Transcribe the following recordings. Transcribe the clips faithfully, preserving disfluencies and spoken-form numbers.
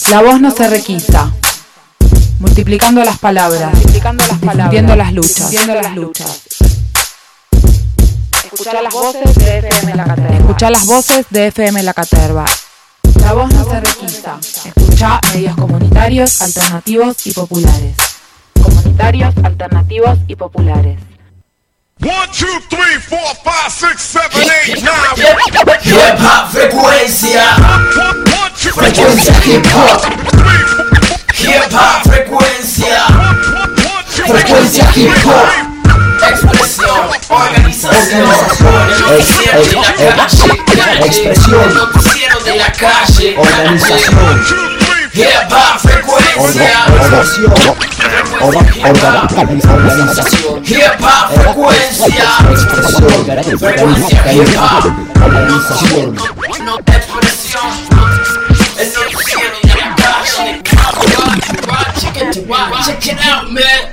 La voz no se requisa, multiplicando las palabras, multiplicando las palabras, difundiendo las luchas, difundiendo las luchas. Escuchar las voces de F M La Caterva. Escuchar las voces de F M La Caterva. La voz no se requisa. Escuchar medios comunitarios, alternativos y populares. Comunitarios, alternativos y populares. one, two, three, four, five, six, seven, eight, nine. Hip hop frecuencia. Frecuencia hip hop. Hip hop frecuencia. Frecuencia hip hop. Expresión, organización, noticiero de la calle, expresión, noticiero de la calle, organización, hip hop frecuencia, organización, hip hop frecuencia, expresión, frecuencia hip hop, organización, expresión, el noticiero de la calle, check it out, man.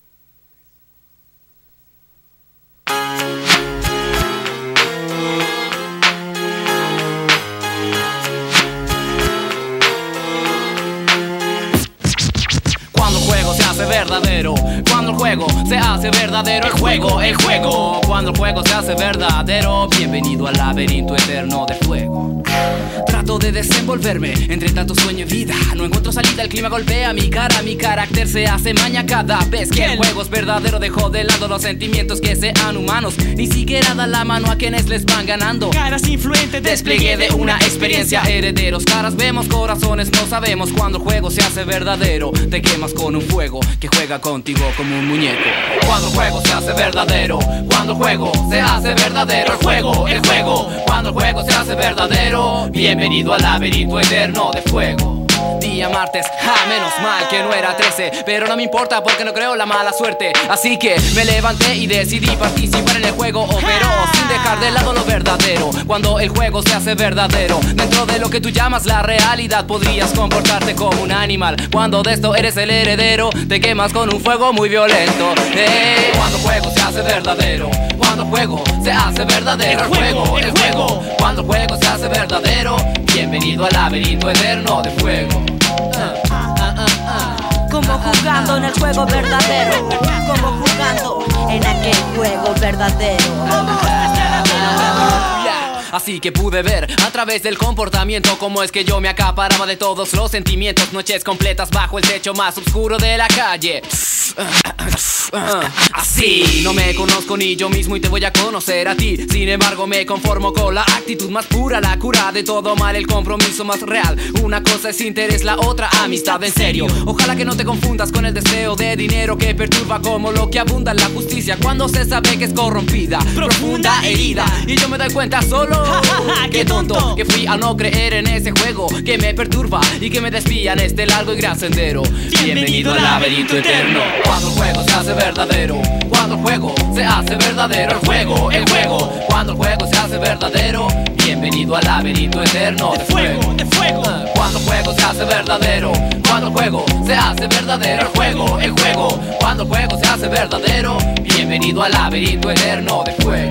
Verdadero, cuando el juego se hace verdadero, el juego, el juego, cuando el juego se hace verdadero, bienvenido al laberinto eterno de fuego. Trato de desenvolverme entre tanto sueño y vida, no encuentro salida, el clima golpea mi cara, mi carácter se hace maña cada vez que el juego es verdadero. Dejo de lado los sentimientos que sean humanos, ni siquiera da la mano a quienes les van ganando. Caras influentes, despliegue de una experiencia, herederos, caras vemos, corazones no sabemos. Cuando el juego se hace verdadero, te quemas con un fuego que juega contigo como un muñeco. Cuando el juego se hace verdadero, cuando el juego se hace verdadero, el juego, el juego, cuando el juego se hace verdadero, bienvenido al laberinto eterno de fuego. Día martes, ah, menos mal que no era trece, pero no me importa porque no creo la mala suerte. Así que me levanté y decidí participar en el juego, pero sin dejar de lado lo verdadero. Cuando el juego se hace verdadero, dentro de lo que tú llamas la realidad, podrías comportarte como un animal. Cuando de esto eres el heredero, te quemas con un fuego muy violento. eh, Cuando el juego se hace verdadero, cuando el juego se hace verdadero, el juego, el juego, cuando el juego se hace verdadero, bienvenido al laberinto eterno de fuego. Uh, uh, uh, uh. Como jugando en el juego verdadero, como jugando en aquel juego verdadero. Así que pude ver a través del comportamiento cómo es que yo me acaparaba de todos los sentimientos. Noches completas bajo el techo más oscuro de la calle. Así no me conozco ni yo mismo y te voy a conocer a ti. Sin embargo me conformo con la actitud más pura, la cura de todo mal, el compromiso más real. Una cosa es interés, la otra amistad en serio. Ojalá que no te confundas con el deseo de dinero que perturba como lo que abunda en la justicia cuando se sabe que es corrompida, profunda herida. Y yo me doy cuenta solo qué tonto que fui al no creer en ese juego que me perturba y que me desvía en este largo y gran sendero. Bienvenido al laberinto eterno. Cuando el juego se hace verdadero, cuando el juego se hace verdadero, el juego, el juego, cuando el juego se hace verdadero, bienvenido al laberinto eterno de fuego, de fuego. Cuando el juego se hace verdadero, cuando el juego se hace verdadero, el juego, el juego, cuando el juego se hace verdadero, bienvenido al laberinto eterno de fuego.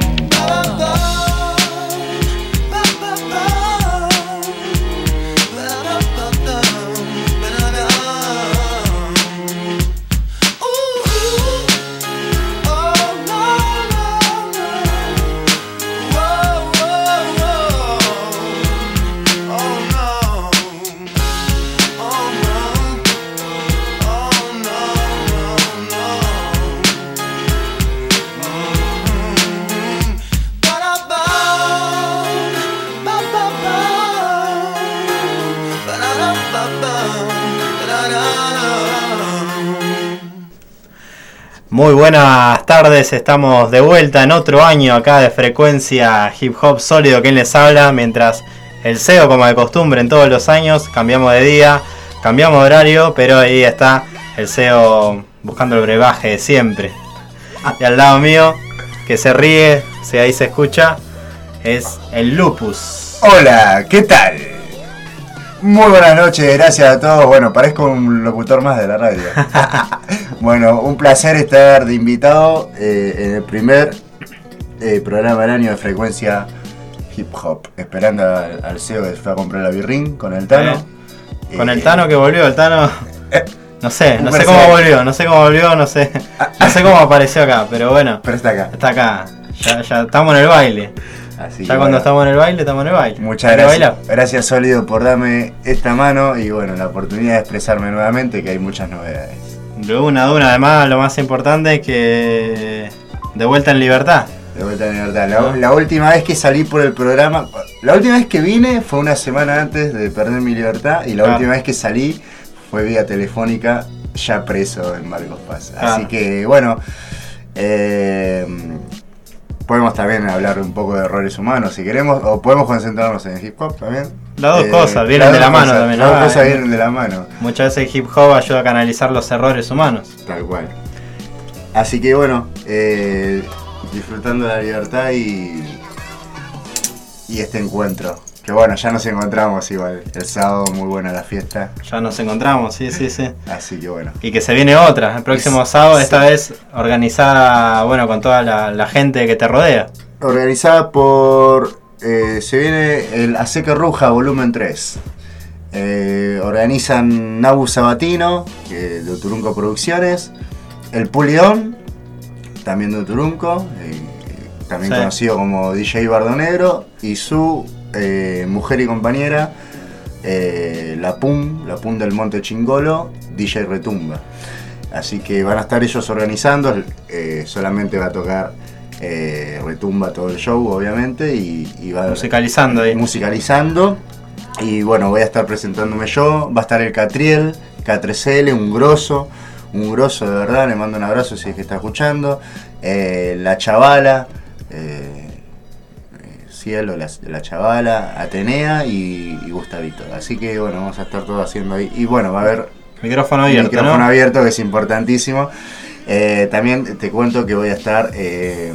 Muy buenas tardes, estamos de vuelta en otro año acá de Frecuencia Hip Hop Sólido. Quien les habla, mientras el C E O, como de costumbre en todos los años, cambiamos de día, cambiamos de horario, pero ahí está el C E O buscando el brebaje de siempre. Y al lado mío, que se ríe, si ahí se escucha, es el Lupus. Hola, ¿qué tal? Muy buenas noches, gracias a todos. Bueno, parezco un locutor más de la radio. Bueno, un placer estar de invitado eh, en el primer eh, programa del año de Frecuencia Hip Hop. Esperando al, al C E O que fue a comprar la birrín con el Tano. Con Eh, el Tano que volvió, el Tano... No sé, Un no sé Mercedes. cómo volvió, no sé cómo volvió, no sé. No sé cómo apareció acá, pero bueno. Pero está acá. Está acá. Ya, ya estamos en el baile. Así Ya que, cuando bueno, estamos en el baile, estamos en el baile. muchas Hay que gracias. bailar. Gracias, Sólido, por darme esta mano y bueno, la oportunidad de expresarme nuevamente, que hay muchas novedades. De una, de una. Además, lo más importante es que... De vuelta en libertad. De vuelta en libertad. La, la última vez que salí por el programa, la última vez que vine fue una semana antes de perder mi libertad y la Claro. última vez que salí fue vía telefónica, ya preso en Marcos Paz. Claro. Así que bueno, eh, podemos también hablar un poco de errores humanos si queremos, o podemos concentrarnos en hip hop también. Las dos Eh, cosas, vienen las de dos la mano cosas, también, Las ¿no? dos cosas Eh, vienen de la mano, Muchas veces el hip hop ayuda a canalizar los errores humanos. tal cual. Así que bueno, eh, disfrutando de la libertad y, y este encuentro. Que bueno, ya nos encontramos igual. El sábado muy buena la fiesta. Ya nos encontramos, sí, sí, sí. Así que bueno. Y que se viene otra, el próximo Es- sábado, sí. esta vez organizada, bueno, con toda la, la gente que te rodea. Organizada por... eh, se viene el Aseque Ruja volumen tres. Eh, organizan Nabu Sabatino, que de Uturunco Producciones. El Pulión, también de Uturunco. eh, también Sí. conocido como D J Bardonegro. Y su eh, mujer y compañera, eh, La Pum, La Pum del Monte Chingolo, D J Retumba. Así que van a estar ellos organizando, eh, solamente va a tocar eh, Retumba todo el show, obviamente, y, y va Musicalizando ahí. musicalizando. Y bueno, voy a estar presentándome yo, va a estar el Catriel, K tres L, un grosso, un grosso de verdad, le mando un abrazo si es que está escuchando. Eh, la Chavala, eh, eh, Cielo, la, la Chavala, Atenea y, y Gustavito. Así que bueno, vamos a estar todos haciendo ahí. Y bueno, va a haber Micrófono abierto, micrófono ¿no? abierto, que es importantísimo. Eh, también te cuento que voy a estar eh,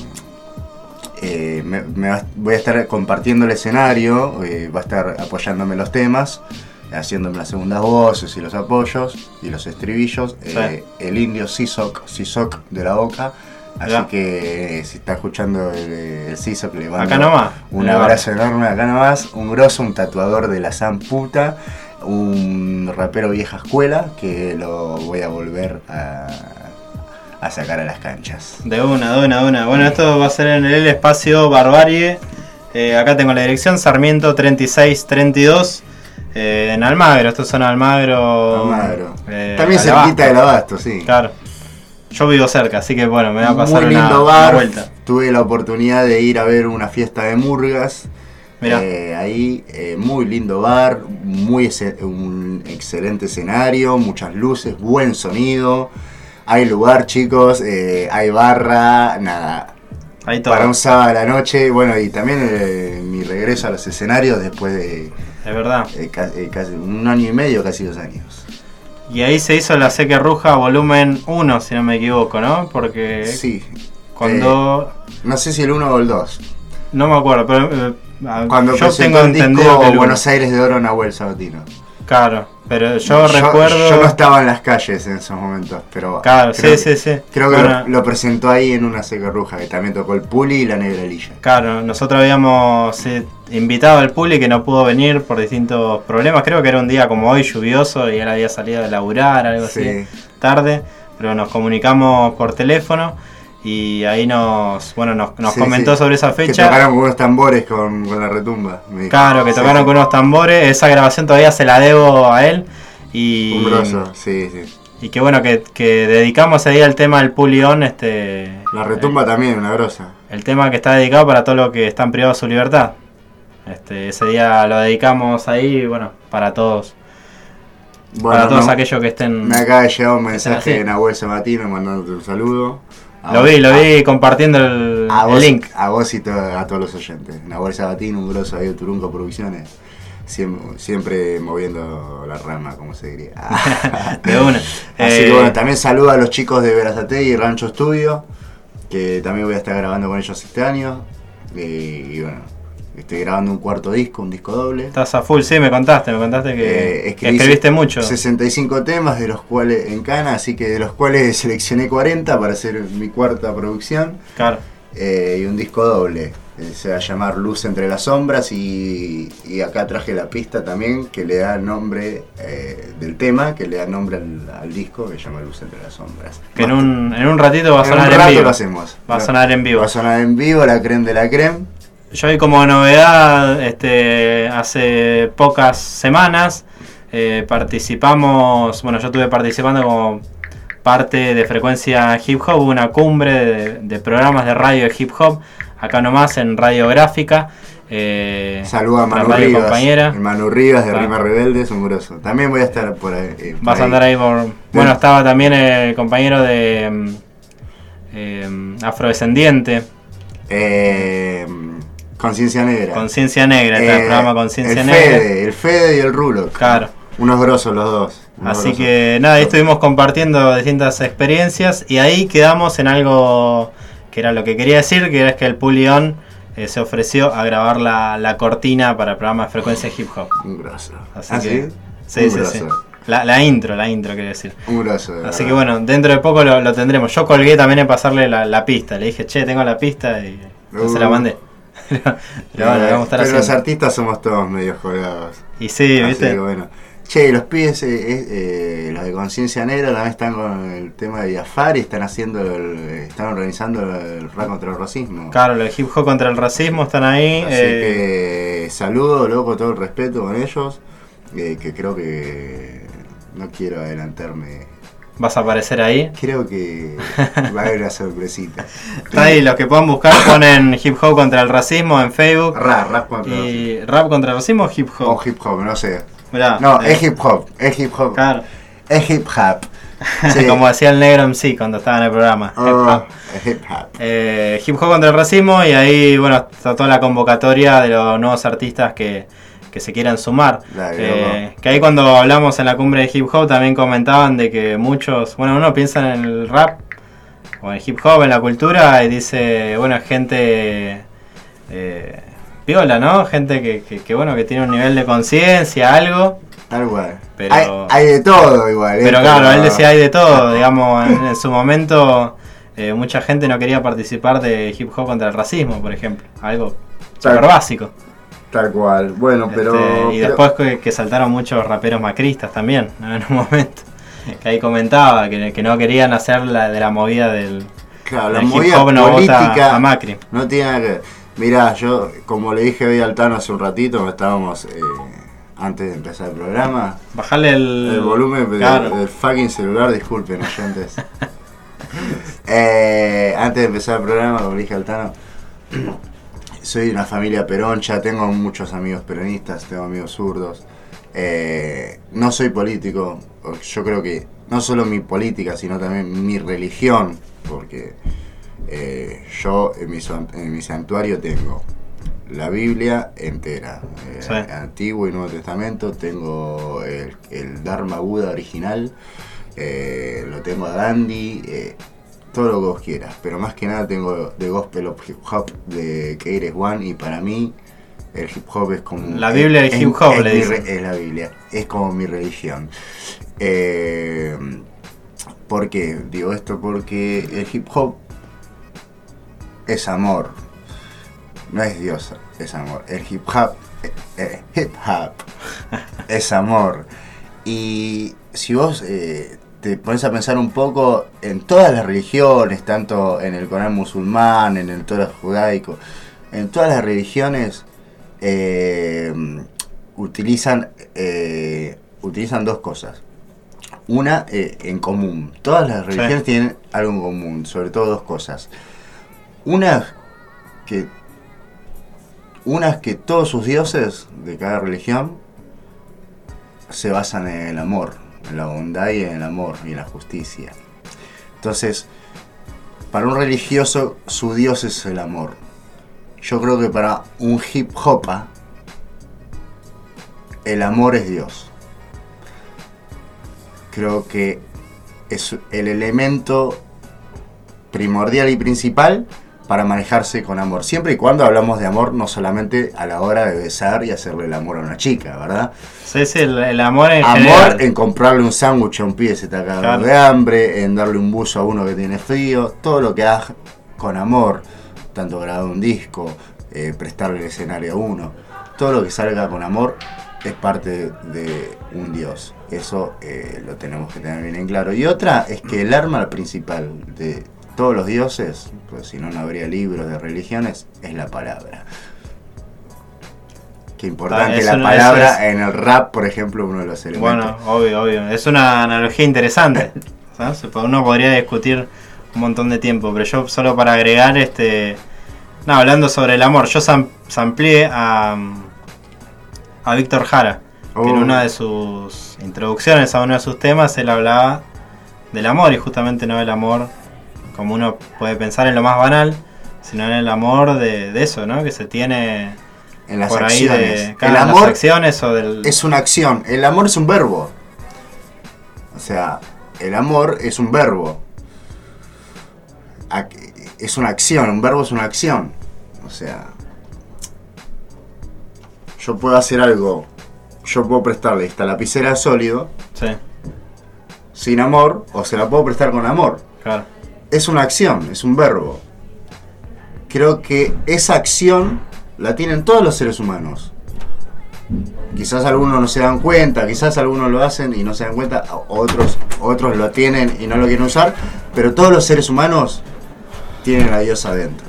eh, me, me va- voy a estar compartiendo el escenario, eh, va a estar apoyándome los temas, haciéndome las segundas voces y los apoyos y los estribillos. eh, el indio Sisoc, Sisoc de la Boca. Así Ya. que eh, si está escuchando el, el Sisoc, le mando Acá nomás, un en la abrazo enorme acá nomás. Un grosso, un tatuador de la San Puta, un rapero vieja escuela que lo voy a volver a, a sacar a las canchas. De una, de una, de una. Bueno, esto va a ser en el espacio Barbarie. Eh, acá tengo la dirección, Sarmiento treinta y seis treinta y dos. Eh, en Almagro, estos son Almagro. Almagro. eh, También al Abasto. cerquita del Abasto, sí. Claro. Yo vivo cerca, así que bueno, me va a pasar Muy una, lindo una bar. vuelta. Tuve la oportunidad de ir a ver una fiesta de murgas. Mirá. Eh, ahí, eh, muy lindo bar, muy ese- un excelente escenario, muchas luces, buen sonido. Hay lugar, chicos, eh, hay barra, nada. Ahí todo. Para un sábado a la noche, bueno, y también eh, mi regreso a los escenarios después de Es verdad. eh, ca- eh, casi un año y medio, casi dos años. Y ahí se hizo la Seque Ruja volumen uno, si no me equivoco, ¿no? Porque Sí. cuando... No sé si el uno o el dos. No me acuerdo, pero... eh, ah, Cuando yo presentó tengo el entendido disco que el uno. Buenos Aires de Oro Nahuel Sabatino. Claro, pero yo, recuerdo... Yo no estaba en las calles en esos momentos, pero Claro, creo sí, que- sí, sí. Creo que Bueno. lo, lo presentó ahí en una Seca Ruja, que también tocó el Puli y la Negra Lilla. Claro, nosotros habíamos eh, invitado al Puli que no pudo venir por distintos problemas. Creo que era un día como hoy, lluvioso, y él había salido de laburar, algo Sí. así, tarde. Pero nos comunicamos por teléfono y ahí nos bueno nos, nos Sí, comentó sí. sobre esa Que fecha. tocaron con unos tambores con, con la retumba. me dijo. Claro, que Sí, tocaron sí. con unos tambores. Esa grabación todavía se la debo a él. Y, Un grosso, sí, sí. y que bueno, que, que dedicamos ahí al tema del Pulión. Este, La retumba también, una grosa. el tema que está dedicado para todos los que están privados de su libertad. Este, ese día lo dedicamos ahí, bueno, para todos. Bueno, para todos no, aquellos que estén... me acaba de llegar un estén mensaje así. de Nahuel Sabatino mandándote un saludo. A Lo vos- vi, lo a- vi compartiendo el, A el vos, link. a vos y to- a todos los oyentes. Nahuel Sabatino, un grosso ahí de Turunco Producciones. Siempre, siempre moviendo la rama, como se diría. De una. Así Eh, que bueno, también saludo a los chicos de Verazategui y Rancho Studio, que también voy a estar grabando con ellos este año. Eh, y bueno, estoy grabando un cuarto disco, un disco doble. Estás a full, sí, me contaste, me contaste que, Eh, que escribí escribiste mucho. sesenta y cinco temas, de los cuales en Cana, así que de los cuales seleccioné cuarenta para hacer mi cuarta producción. Claro. Eh, y un disco doble. Eh, se va a llamar Luz entre las sombras y, y acá traje la pista también que le da nombre eh, del tema, que le da nombre al, al disco que se llama Luz entre las sombras. Que en un, en un ratito va a en sonar un en rato vivo. lo hacemos. Va a sonar en vivo. Va a sonar en vivo, la creme de la creme. Yo hoy como novedad, este, hace pocas semanas eh, participamos, bueno yo estuve participando como parte de Frecuencia Hip Hop, una cumbre de, de programas de radio de hip hop, acá nomás en Radiográfica. Eh, Saluda a Manu radio Rivas, compañera. el Manu Rivas de Está. Rima Rebelde, es un grosso. También voy a estar por ahí. Eh, por Vas a andar ahí por... Bueno, estaba también el compañero de eh, Afrodescendiente. Eh, Conciencia Negra. Conciencia Negra, está Eh, el programa Conciencia el Negra. Fede, el Fede y el Rulo. Claro. Unos grosos los dos. unos Así grosos. que nada, ahí estuvimos compartiendo distintas experiencias y ahí quedamos en algo que era lo que quería decir, que era que el Pulión eh, se ofreció a grabar la, la cortina para el programa de Frecuencia Hip Hop. Un grosso. Así ¿Ah, que, sí? sí, Un sí, grosso. sí. La, la intro, la intro quería decir. Un grosso. de Así verdad. que bueno, dentro de poco lo, lo tendremos. Yo colgué también en pasarle la, la pista. Le dije, che, tengo la pista y no se la Uh. mandé. Pero, pero bueno, Eh, vamos a estar pero los haciendo. artistas somos todos medio colgados. Y sí, Así ¿viste? que bueno. Che, los pibes, eh, eh, eh, los de Conciencia Negra también están con el tema de Diafar y están haciendo, el, están organizando el rap contra el racismo. Claro, los hip hop contra el racismo están ahí. Así eh, que saludo, loco, todo el respeto con ellos, eh, que creo que no quiero adelantarme. Vas a aparecer ahí. Creo que va a haber una sorpresita. Está ahí, los que puedan buscar ponen hip hop contra el racismo en Facebook. Rap, rap contra el racismo. Y rap contra el racismo o hip hop. O hip hop, no sé. Mirá, No, eh, es hip hop, es hip hop. Claro. Es hip hop. Sí. Como decía el negro M C cuando estaba en el programa. Oh, Hip hop. es hip hop. Eh, hip hop contra el racismo y ahí bueno está toda la convocatoria de los nuevos artistas que, que se quieran sumar. Dale, Eh, loco. que ahí cuando hablamos en la cumbre de hip hop también comentaban de que muchos, bueno, uno piensa en el rap o en el hip hop, en la cultura y dice, bueno, gente eh, piola, ¿no? Gente que, que, que, bueno, que tiene un nivel de conciencia, algo. Tal cual. Pero- Hay, hay de todo igual. ¿eh? Pero claro, él decía hay de todo, digamos, en, en su momento eh, mucha gente no quería participar de hip hop contra el racismo, por ejemplo, algo Tal- súper básico. Tal cual. Bueno, pero... Este, y pero- después que, que saltaron muchos raperos macristas también, ¿no? En un momento, que ahí comentaba que, que no querían hacer la de la movida del, Claro, la del hip movida hop no política vota a Macri. no tiene nada que ver. Mirá, yo, como le dije hoy al Tano hace un ratito, estábamos, eh, antes de empezar el programa, Bajarle el, el volumen del- claro. del fucking celular, disculpen, oyentes. eh, antes de empezar el programa, como le dije al Tano, soy de una familia peroncha, tengo muchos amigos peronistas, tengo amigos zurdos. Eh, no soy político, yo creo que no solo mi política, sino también mi religión, porque eh, yo en mi, san- en mi santuario tengo la Biblia entera, eh, Sí. Antiguo y Nuevo Testamento, tengo el, el Dharma Buda original, eh, lo tengo a Gandhi, eh, todo lo que vos quieras, pero más que nada tengo The Gospel of Hip Hop de K R S One y para mí el hip hop es como... La Biblia del es- hip hop, es le mi dicen. re- es la Biblia, es como mi religión. Eh, ¿Por qué digo esto? Porque el hip hop es amor, no es Dios, es amor. El hip hop, eh, eh, hip hop es amor. Y si vos eh, te pones a pensar un poco en todas las religiones, tanto en el Corán musulmán, en el Torah judaico, en todas las religiones eh, utilizan, eh, utilizan dos cosas. Una eh, en común. Todas las religiones Sí. tienen algo en común, sobre todo dos cosas. Una que una es que todos sus dioses de cada religión se basan en el amor, en la bondad y en el amor y en la justicia. Entonces, para un religioso su dios es el amor. Yo creo que para un hip hopa el amor es Dios. Creo que es el elemento primordial y principal para manejarse con amor. Siempre y cuando hablamos de amor, no solamente a la hora de besar y hacerle el amor a una chica, ¿verdad? Sí, sí, el, el amor en Amor general. en comprarle un sándwich a un pibe que se está cagando Claro. de hambre, en darle un buzo a uno que tiene frío, todo lo que hagas con amor, tanto grabar un disco, eh, prestarle el escenario a uno. Todo lo que salga con amor es parte de un dios. Eso eh, lo tenemos que tener bien en claro. Y otra es que el arma principal de todos los dioses, pues si no, no habría libros de religiones, es la palabra. Qué importante ah, la palabra es... en el rap, por ejemplo, uno de los elementos. Bueno, obvio, obvio. Es una analogía interesante. ¿Sabes? Uno podría discutir un montón de tiempo, pero yo solo para agregar, este, no, hablando sobre el amor, yo sam sampleé a, a Víctor Jara, oh. que en una de sus introducciones a uno de sus temas él hablaba del amor, y justamente no del amor como uno puede pensar en lo más banal, sino en el amor de, de eso, ¿no? Que se tiene en las por acciones. ahí de cada el amor las acciones o del... es una acción, el amor es un verbo. O sea, el amor es un verbo. Es una acción, un verbo es una acción. O sea, yo puedo hacer algo, yo puedo prestarle esta lapicera sólido, sí, sin amor, o se la puedo prestar con amor. Claro. Es una acción, es un verbo. Creo que esa acción la tienen todos los seres humanos. Quizás algunos no se dan cuenta, quizás algunos lo hacen y no se dan cuenta, otros, otros lo tienen y no lo quieren usar, pero todos los seres humanos tienen a Dios adentro.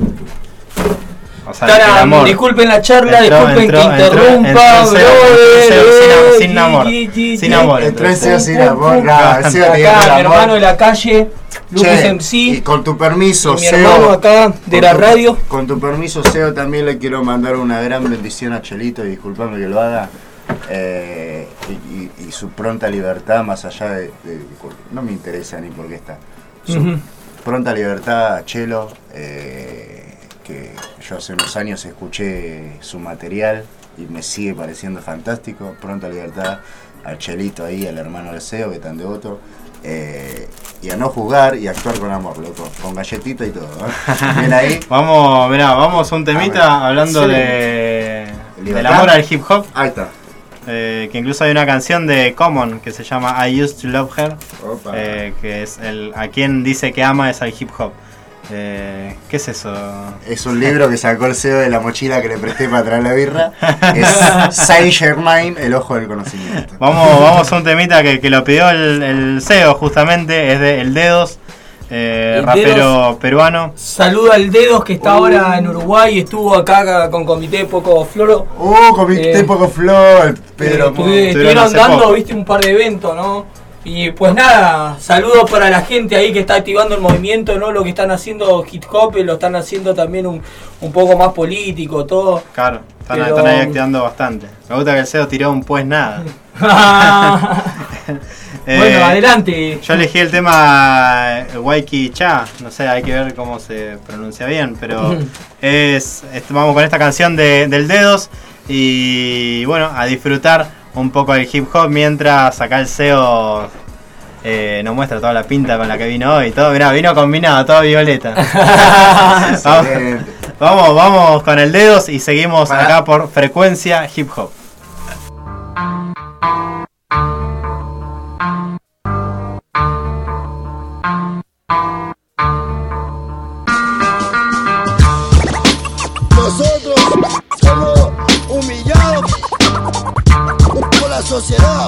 O sea, Tarán, disculpen la charla, entró, disculpen entró, que interrumpa, entró, brother. Sin amor, sin amor. Entró en SEO sin amor, acá, mi hermano de la calle, Lucas M C. Y con tu permiso, mi hermano acá de la tu, radio. Con tu permiso, Seo, también le quiero mandar una gran bendición a Chelito, y disculpame que lo haga. Eh, y, y, y su pronta libertad, más allá de, de, de... No me interesa ni por qué está. Su uh-huh. pronta libertad a Chelo, eh, que yo hace unos años escuché su material y me sigue pareciendo fantástico. Pronta libertad al Chelito ahí, al hermano de Seo, que tan devoto. Eh, y a no jugar y actuar con amor, loco, con galletita y todo, ¿eh? Bien ahí. Vamos, mirá, vamos a un temita ah, hablando sí. de del amor al hip hop. Ahí está. Eh, que incluso hay una canción de Common que se llama I Used to Love Her, eh, que es el a quien dice que ama es al hip hop. Eh, ¿Qué es eso? Es un libro que sacó el Seo de la mochila que le presté para traer la birra. Es Saint Germain, el ojo del conocimiento. Vamos, vamos a un temita que, que lo pidió el, el Seo justamente, es de El Dedos, eh, el rapero Dedos, peruano. Saluda al Dedos que está uh. ahora en Uruguay, estuvo acá con Comité Poco Floro. Uh, Comité eh, Poco Flor, Pedro. Eh, estuvieron dando, poco. viste, un par de eventos, ¿no? Y pues nada, saludos para la gente ahí que está activando el movimiento, ¿no? Lo que están haciendo hip hop, lo están haciendo también un, un poco más político, todo. Claro, están, Pero... están ahí activando bastante. Me gusta que el Seo tiró un pues nada. eh, bueno, adelante. Yo elegí el tema Waiki Cha, no sé, hay que ver cómo se pronuncia bien, pero es, es vamos con esta canción de, del Dedos y bueno, a disfrutar un poco del hip hop mientras acá el Seo eh, nos muestra toda la pinta con la que vino hoy. Todo, mirá, vino combinado, todo violeta. vamos, vamos, vamos con el Dedos y seguimos Para. acá por Frecuencia Hip Hop. Nosotros somos humillados por la sociedad.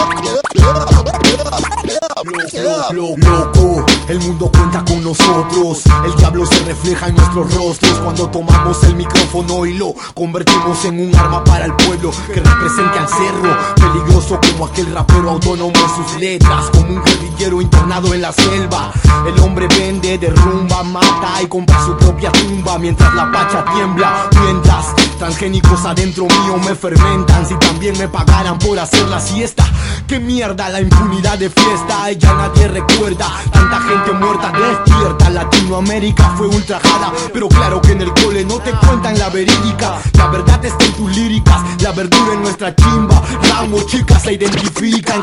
Loco, el mundo cuenta con nosotros. El diablo se refleja en nuestros rostros cuando tomamos el micrófono y lo convertimos en un arma para el pueblo que represente al cerro. Peligroso como aquel rapero autónomo en sus letras, como un guerrillero internado en la selva. El hombre vende, derrumba, mata y compra su propia tumba mientras la pacha tiembla. Mientras transgénicos adentro mío me fermentan. Si también me pagaran por hacer la siesta, qué mierda la impunidad de fiesta. Ya nadie recuerda tanta gente muerta despierta. Latinoamérica fue ultrajada, pero claro que en el cole no te cuentan la verídica. La verdad está en tus líricas, la verdura en nuestra chimba. Ramos, chicas se identifican.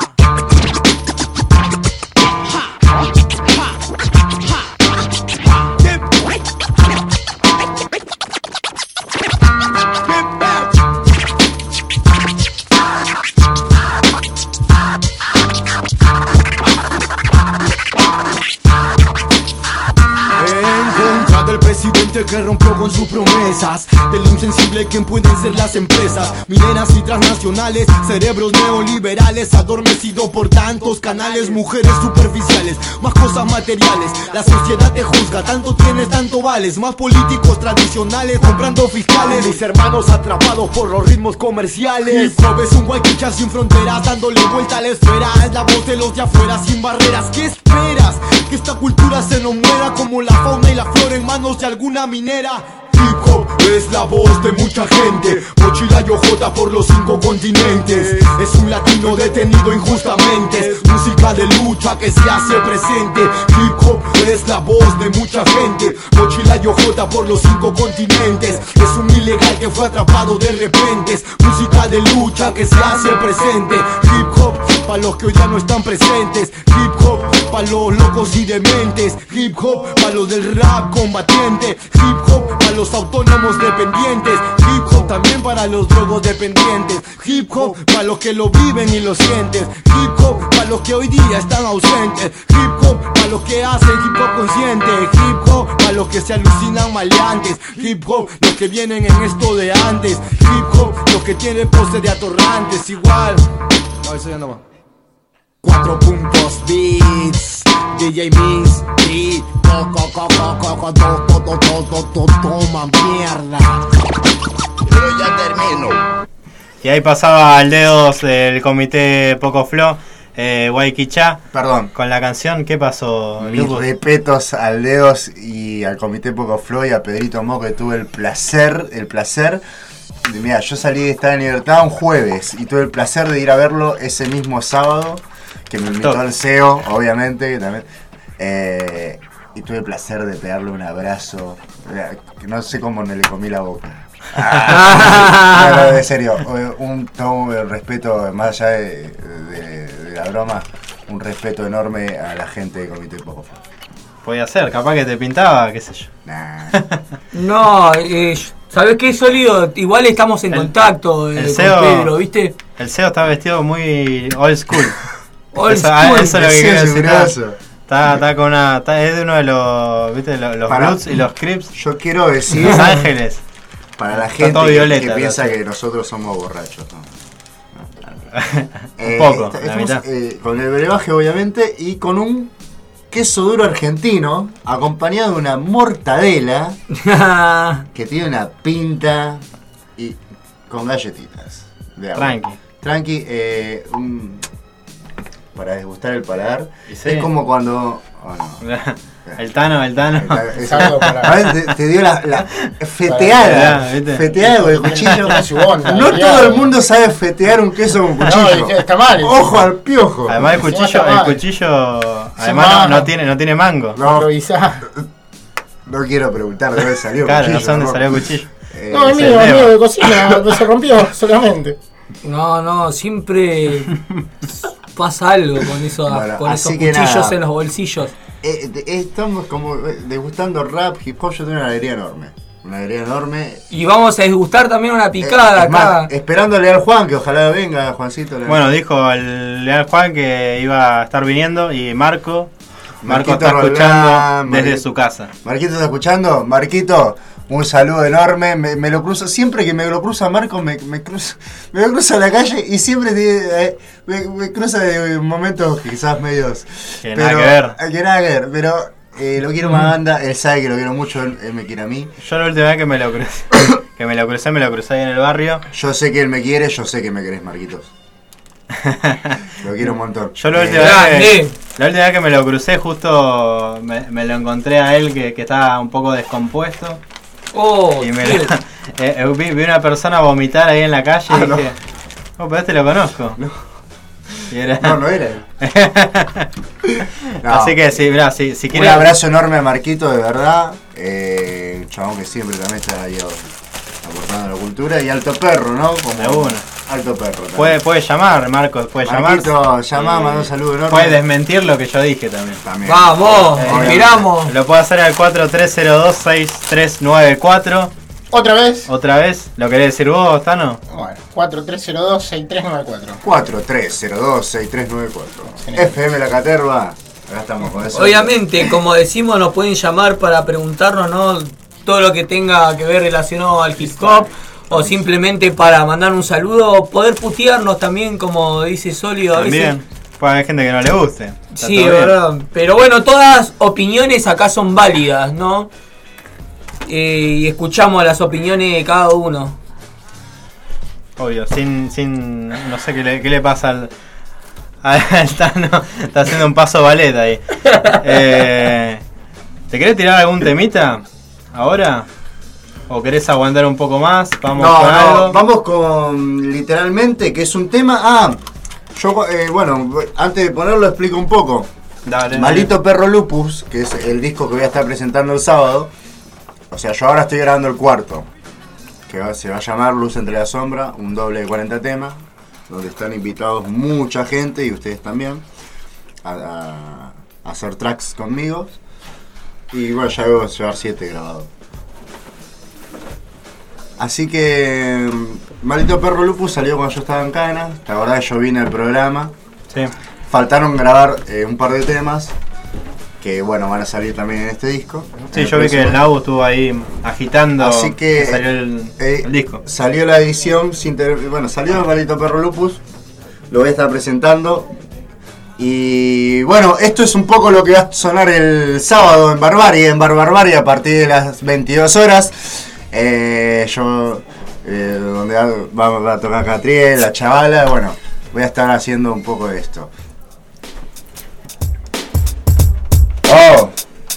presidente que rompió con sus promesas, de lo insensible que pueden ser las empresas mineras y transnacionales, cerebros neoliberales adormecidos por tantos canales, mujeres superficiales, más cosas materiales. La sociedad te juzga, tanto tienes, tanto vales, más políticos tradicionales comprando fiscales, mis hermanos atrapados por los ritmos comerciales. Hip hop es un guayquicha sin fronteras, dándole vuelta a la esfera, es la voz de los de afuera sin barreras. ¿Qué esperas? Que esta cultura se nos muera como la fauna y la flora en manos de alguna minera. Hip hop es la voz de mucha gente, mochila y ojota por los cinco continentes. Es un latino detenido injustamente, música de lucha que se hace presente. Hip hop es la voz de mucha gente, mochila y ojota por los cinco continentes. Es un ilegal que fue atrapado de repente, música de lucha que se hace presente. Hip hop pa' los que hoy ya no están presentes, hip hop pa' los locos y dementes, hip hop pa' los del rap combatiente, hip hop pa' los autónomos dependientes, hip hop también para los drogos dependientes, hip hop para los que lo viven y lo sienten, hip hop para los que hoy día están ausentes, hip hop para los que hacen hip hop consciente, hip hop para los que se alucinan maleantes, hip hop los que vienen en esto de antes, hip hop los que tienen pose de atorrantes, igual. No, eso ya no va. Cuatro puntos beats, D J Mix, beat, coco, coco, coco, todo, todo, todo, todo, toma mierda. Pero ya termino. Y ahí pasaba al dedos del comité Poco Flow, eh, Guayquichá. Perdón. Con la canción, ¿qué pasó? Mis Lucas? respetos al Dedos y al comité Poco Flow y a Pedrito Mo, que tuve el placer, el placer. Mira, yo salí de Estado de Libertad un jueves y tuve el placer de ir a verlo ese mismo sábado, que me invitó el C E O, obviamente, que también. Eh, y tuve el placer de pegarle un abrazo. No sé cómo no le comí la boca. Ah, no, no, de serio, un, un respeto, más allá de, de, de la broma, un respeto enorme a la gente del comité Poco Flow. Podía ser, capaz que te pintaba, qué sé yo. Nah. No, eh, ¿sabés qué, Sólido? Igual estamos en El- contacto eh, el con C E O Pedro, ¿viste? El C E O está vestido muy old school. Old eso, school, eso es lo que sí, quiero es decir. grosso. Está, está con una. Está, es de uno de los. ¿Viste? Los, los Para- Bloods y los Crips. Yo quiero decir, Los Ángeles. para la Está gente todo que, violeta, que piensa ¿no? que nosotros somos borrachos, ¿no? Un poco, está- la estamos, mitad. eh, con el brebaje, obviamente, y con un queso duro argentino, acompañado de una mortadela que tiene una pinta y con galletitas de agua. Tranqui. Tranqui, eh, un- para desgustar el paladar. Y sí. Es como cuando... oh, no. El Tano, el Tano. Es algo para- A ver, te, te dio la, la feteada, Para- ¿viste? feteada con el cuchillo. Tiene su onda, No ya. todo el mundo sabe fetear un queso con cuchillo. No, está mal. Ojo al piojo. Además el Encima cuchillo, está el mal. cuchillo Se además no, maja. no tiene, no tiene mango. No, Improvisar. no quiero preguntar de dónde salió el Claro, cuchillo. no sé dónde ¿no? salió el cuchillo. Eh, No, es ese mío, es es el mío tema. de cocina, se rompió solamente. No, no, siempre pasa algo con, eso, Bueno, con esos así que cuchillos nada. en los bolsillos. Eh, de- estamos como eh, degustando rap, hip hop. Yo tengo una alegría enorme. Una alegría enorme. Y vamos a degustar también una Eh, picada es más, acá. esperándole al Juan, que ojalá venga, Juancito. le- Bueno, dijo el Leal Juan que iba a estar viniendo y Marco, Marco Marquito está Roldán, escuchando desde Marquito. su casa. Marquito, ¿está escuchando? Marquito, un saludo enorme. Me, me lo cruzo, siempre que me lo cruza Marco, me, me cruza me lo cruza en la calle y siempre tiene, eh, me, me cruza de momentos quizás medios. Que nada que ver. eh, Que nada que ver, pero eh, lo quiero más banda. Él sabe que lo quiero mucho, él, él me quiere a mí. Yo la última vez que me lo crucé, que me lo crucé, me lo crucé ahí en el barrio. Yo sé que él me quiere, yo sé que me querés, Marquitos. Lo quiero un montón. Yo la Eh, última, vez grande. que, la última vez que me lo crucé justo me, me lo encontré a él que, que estaba un poco descompuesto. Oh, Y me tío. lo- eh, eh, vi, vi una persona vomitar ahí en la calle Ah, y no. dije, oh, pero este lo conozco. Y era... No, no era él. No. Así que sí, mirá, si, si Un quieres... abrazo enorme a Marquito, de verdad. Eh, un chabón que siempre también está ahí aportando a la cultura. Y Alto Perro, ¿no? Como De una. Alto Perro. también. Puede, puede llamar, Marcos, puede Marquito, llamar. llamá, mandá un saludo enorme. Puede desmentir lo que yo dije también. También. Vamos, Eh, esperamos. Lo puede hacer al cuatro tres cero dos seis tres nueve cuatro. Otra vez. Otra vez, ¿lo querés decir vos, Tano? Bueno, cuatro tres cero dos seis tres nueve cuatro. cuatro tres cero dos seis tres nueve cuatro. F M La Caterva. Acá estamos con eso. Obviamente, como decimos, nos pueden llamar para preguntarnos, ¿no? todo lo que tenga que ver relacionado al hip hop, o simplemente para mandar un saludo, o poder putearnos también, como dice Sólido a veces. También, puede haber gente que no le guste. Está Sí, todo bien. verdad. Pero bueno, todas opiniones acá son válidas, ¿no? Eh, y escuchamos las opiniones de cada uno. Obvio, sin, sin, no sé qué le, qué le pasa al, al Tano, está haciendo un paso ballet ahí. Eh, ¿Te querés tirar algún temita ahora? ¿O querés aguantar un poco más? Vamos No, con no, algo. vamos con literalmente, que es un tema. Ah, yo, eh, bueno, antes de ponerlo explico un poco. Dale, Maldito dale. Perro Lupus, que es el disco que voy a estar presentando el sábado. O sea, yo ahora estoy grabando el cuarto, que va- se va a llamar Luz entre la sombra, un doble de cuarenta temas, donde están invitados mucha gente y ustedes también a, a- a hacer tracks conmigo. Y bueno, ya debo llevar siete grabados. Así que mm, Maldito Perro Lupus salió cuando yo estaba en Cana. La verdad que yo vine al programa. Sí. Faltaron grabar eh, un par de temas que bueno, van a salir también en este disco. Sí, En yo vi que el próximo. Nau estuvo ahí agitando. Así que salió el, eh, el disco. Salió la edición sin ter- bueno, salió el Maldito Perro Lupus. Lo voy a estar presentando. Y bueno, esto es un poco lo que va a sonar el sábado en Barbarie, en Bar Barbarie a partir de las veintidós horas. Eh, yo, eh, donde va, va- va a tocar Catriel, la chavala, bueno, voy a estar haciendo un poco de esto. Oh.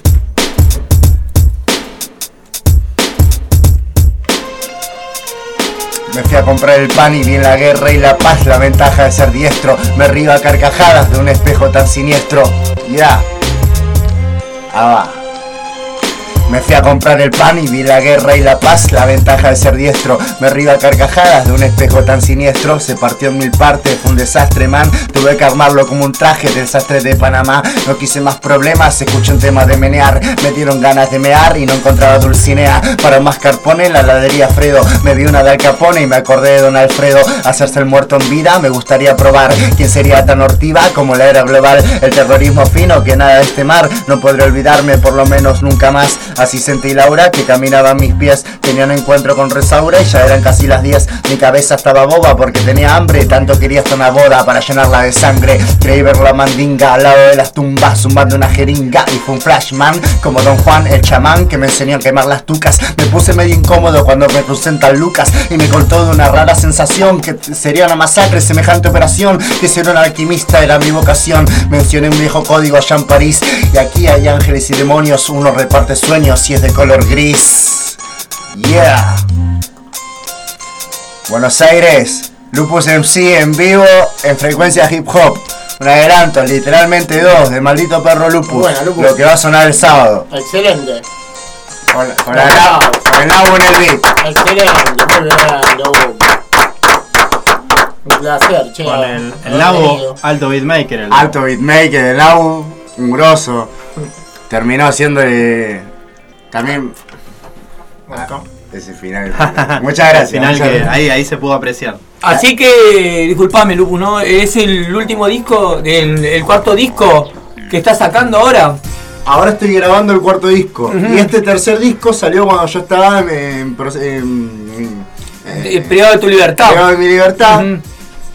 Me fui a comprar el pan y vi en la guerra y la paz la ventaja de ser diestro. Me río a carcajadas de un espejo tan siniestro. Ya. Ah, va. Me fui a comprar el pan y vi la guerra y la paz, la ventaja de ser diestro. Me río a carcajadas de un espejo tan siniestro. Se partió en mil partes, fue un desastre, man. Tuve que armarlo como un traje, desastre de Panamá. No quise más problemas, escuché un tema de menear. Me dieron ganas de mear y no encontraba Dulcinea. Para más carpone, la heladería Fredo. Me vi una de Al Capone y me acordé de Don Alfredo. Hacerse el muerto en vida, me gustaría probar. ¿Quién sería tan hortiva como la era global? El terrorismo fino, que nada de este mar. No podré olvidarme, por lo menos nunca más. Así sentí la aura que caminaba a mis pies. Tenía un encuentro con Resaura y ya eran casi las diez. Mi cabeza estaba boba porque tenía hambre. Tanto quería hasta una boda para llenarla de sangre. Creí ver la mandinga al lado de las tumbas, zumbando una jeringa. Y fue un flashman como Don Juan el chamán que me enseñó a quemar las tucas. Me puse medio incómodo cuando me crucé en San Lucas y me contó de una rara sensación que sería una masacre semejante operación. Que ser un alquimista era mi vocación. Mencioné un viejo código allá en París. Y aquí hay ángeles y demonios. Uno reparte sueños y es de color gris. Yeah. Buenos Aires, Lupus M C en vivo en frecuencia hip hop. Un adelanto, literalmente dos, de Maldito Perro Lupus. Bueno, Lupus. Lo que va a sonar el sábado. Excelente. Con, con, la, con el agua en el beat. Excelente, muy bien, Lupus. Un placer, che. Con el, el haber Nabo venido. Alto Beatmaker. El Alto beatmaker, el Nau, un grosso. Terminó haciéndole también. Ah, ese final. Muchas gracias. Al final muchas que gracias. ahí, ahí se pudo apreciar. Así que, disculpame, Lupus, ¿no? Es el último disco, el, el cuarto disco que está sacando ahora. Ahora estoy grabando el cuarto disco. Ujú. Y este tercer disco salió cuando yo estaba en, en, proce- en- en- El periodo de tu libertad. privado de mi libertad. Ujú.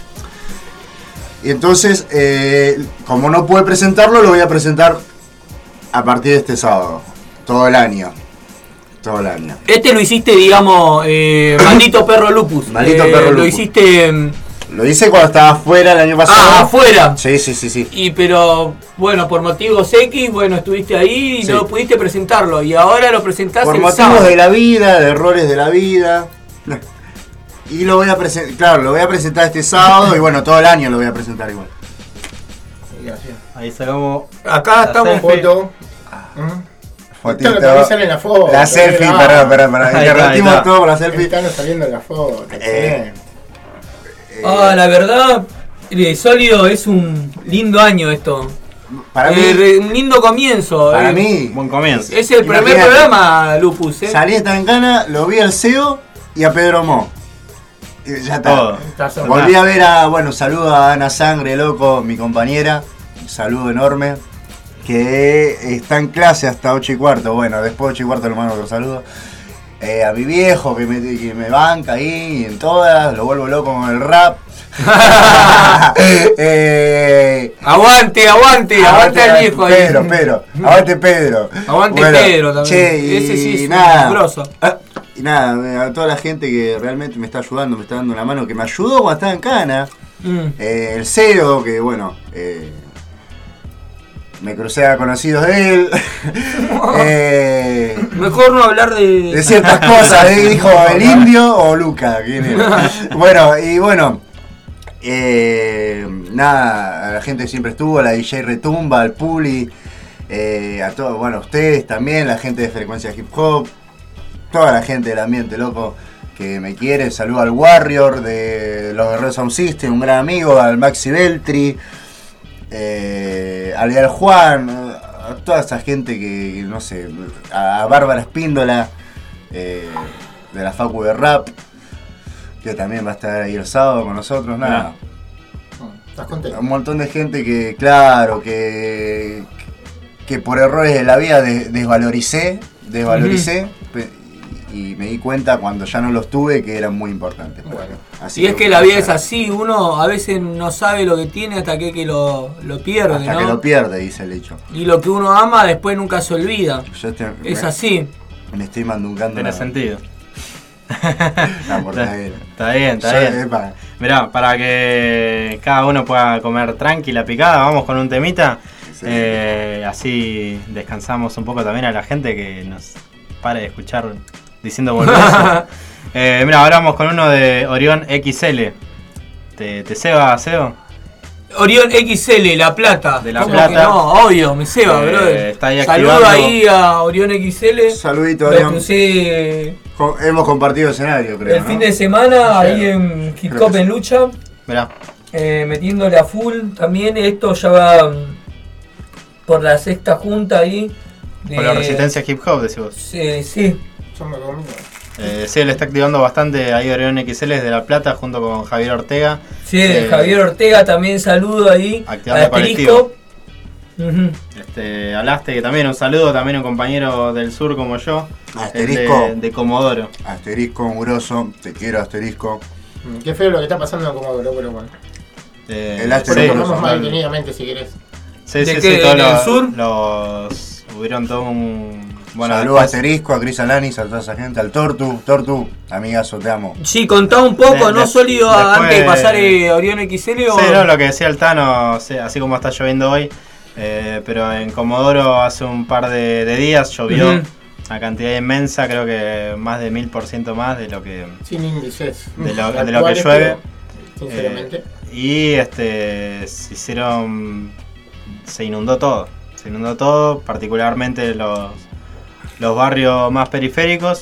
Y entonces, eh, como no pude presentarlo, lo voy a presentar a partir de este sábado. Todo el año. Todo el año. Este lo hiciste, digamos, eh, Maldito Perro Lupus. Maldito Eh, Perro Lo Lupus. hiciste. mm, Lo hice cuando estaba afuera el año pasado. Ah, afuera. Sí, sí, sí, sí. Y pero, bueno, por motivos X, bueno, estuviste ahí y Sí. no pudiste presentarlo. Y ahora lo presentás Por el motivos sábado. de la vida, de errores de la vida. Y lo voy a presentar, claro, lo voy a presentar este sábado y bueno, todo el año lo voy a presentar igual. Gracias. Ahí sacamos. Acá la estamos. selfie. Foto. Fotito. Esto también sale en la foto. La selfie, Ah, pará, pará, pará. Ahí está, ahí Interrumpimos está. todo por la selfie. Están saliendo en la foto. Eh, excelente. Ah, la verdad, eh, Sólido, es un lindo año esto. Para Eh, mí, re- un lindo comienzo. para eh. mí, Buen comienzo. Es el primer Imagínate. programa, Lupus, ¿eh? salí de Tangana, lo vi al C E O y a Pedro Mo. Y ya está. Todo. Estás en- Volví a ver a, bueno, saludo a Ana Sangre, loco, mi compañera. Un saludo enorme. que está en clase hasta ocho y cuarto. Bueno, después de ocho y cuarto le mando otro saludo. Eh, a mi viejo que me, que me banca ahí en todas, lo vuelvo loco con el rap. eh, aguante, aguante, aguante al viejo ahí. Pedro, Pedro, aguante Pedro. Aguante bueno, Pedro también. Che, y ese sí es nada, grosso. Y nada, a toda la gente que realmente me está ayudando, me está dando una mano, que me ayudó cuando estaba en Cana. Mm. Eh, el C E O, que bueno, eh, me crucé a conocidos de él. eh, Mejor no hablar de... de ciertas cosas. ¿eh? Dijo el indio o Luca. ¿Quién era? Bueno, y bueno, eh, nada, a la gente que siempre estuvo, a la D J Retumba, al Puli, eh, a todos, bueno, a ustedes también, la gente de Frecuencia Hip Hop, toda la gente del ambiente loco que me quiere. Saludo al Warrior de los Guerreros Sound System, un gran amigo, al Maxi Beltri, eh, al Leal Juan, a toda esa gente que, no sé, a Bárbara Espíndola, eh, de la Facu de Rap, que también va a estar ahí el sábado con nosotros. Nada, ¿Estás contento? Un montón de gente que, claro, que, que por errores de la vida des- desvaloricé, desvaloricé. Uh-huh. Y me di cuenta cuando ya no los tuve que eran muy importantes. Bueno, así y es que la vida es así, uno a veces no sabe lo que tiene hasta que, que lo, lo pierde, hasta ¿no? que lo pierde, dice el hecho. Y lo que uno ama después nunca se olvida. Yo te, es me, así. Me estoy manducando. Tiene sentido. No, por está, está bien, está Yo, bien. Epa. Mirá, para que cada uno pueda comer tranquila, picada, vamos con un temita. Sí. Eh, así descansamos un poco también a la gente que nos pare de escuchar diciendo volver. eh, mira, ahora vamos con uno de Orión X L. ¿Te, te ceba, Seo? Orión X L, La Plata. De La Plata. No, obvio, me ceba, eh, brother. Está ahí Saludo activando. ahí a Orión X L. Saludito, Orión. Crucé hemos compartido escenario, creo. El ¿no? fin de semana ahí en Hip Hop en Lucha. Mirá. Eh, metiéndole a full. También esto ya va por la sexta junta ahí. De... Por la Resistencia Hip Hop, decís vos. Sí, sí. Eh, sí, él está activando bastante ahí Orión X L de La Plata junto con Javier Ortega. Sí, eh, Javier Ortega también saludo ahí. Activando colectivo. Uh-huh. Este, Alaste, que también un saludo, también un compañero del sur como yo. Asterisco. De, de Comodoro. Asterisco, muroso, te quiero, Asterisco. Qué feo lo que está pasando en Comodoro, pero bueno. Eh, el Asterisco. Lo ponemos más detenidamente si querés. Sí, ¿De sí, qué, sí, todos los, sur? los hubieron todo un... Bueno, saludos a Asterisco, a Cris Alanis, a toda esa gente, al Tortu, Tortu, amigazo, te amo. Sí, contá un poco, de, ¿no? De, Sólido después, antes de pasar eh, Orión X L o... Sí, no, lo que decía el Tano, o sea, así como está lloviendo hoy, eh, pero en Comodoro hace un par de, de días llovió uh-huh. una cantidad inmensa, creo que más de mil por ciento más de lo que... Sin índices. De lo, de lo que llueve. Pero, sinceramente. Eh, y este, se hicieron... se inundó todo, se inundó todo, particularmente los... los barrios más periféricos,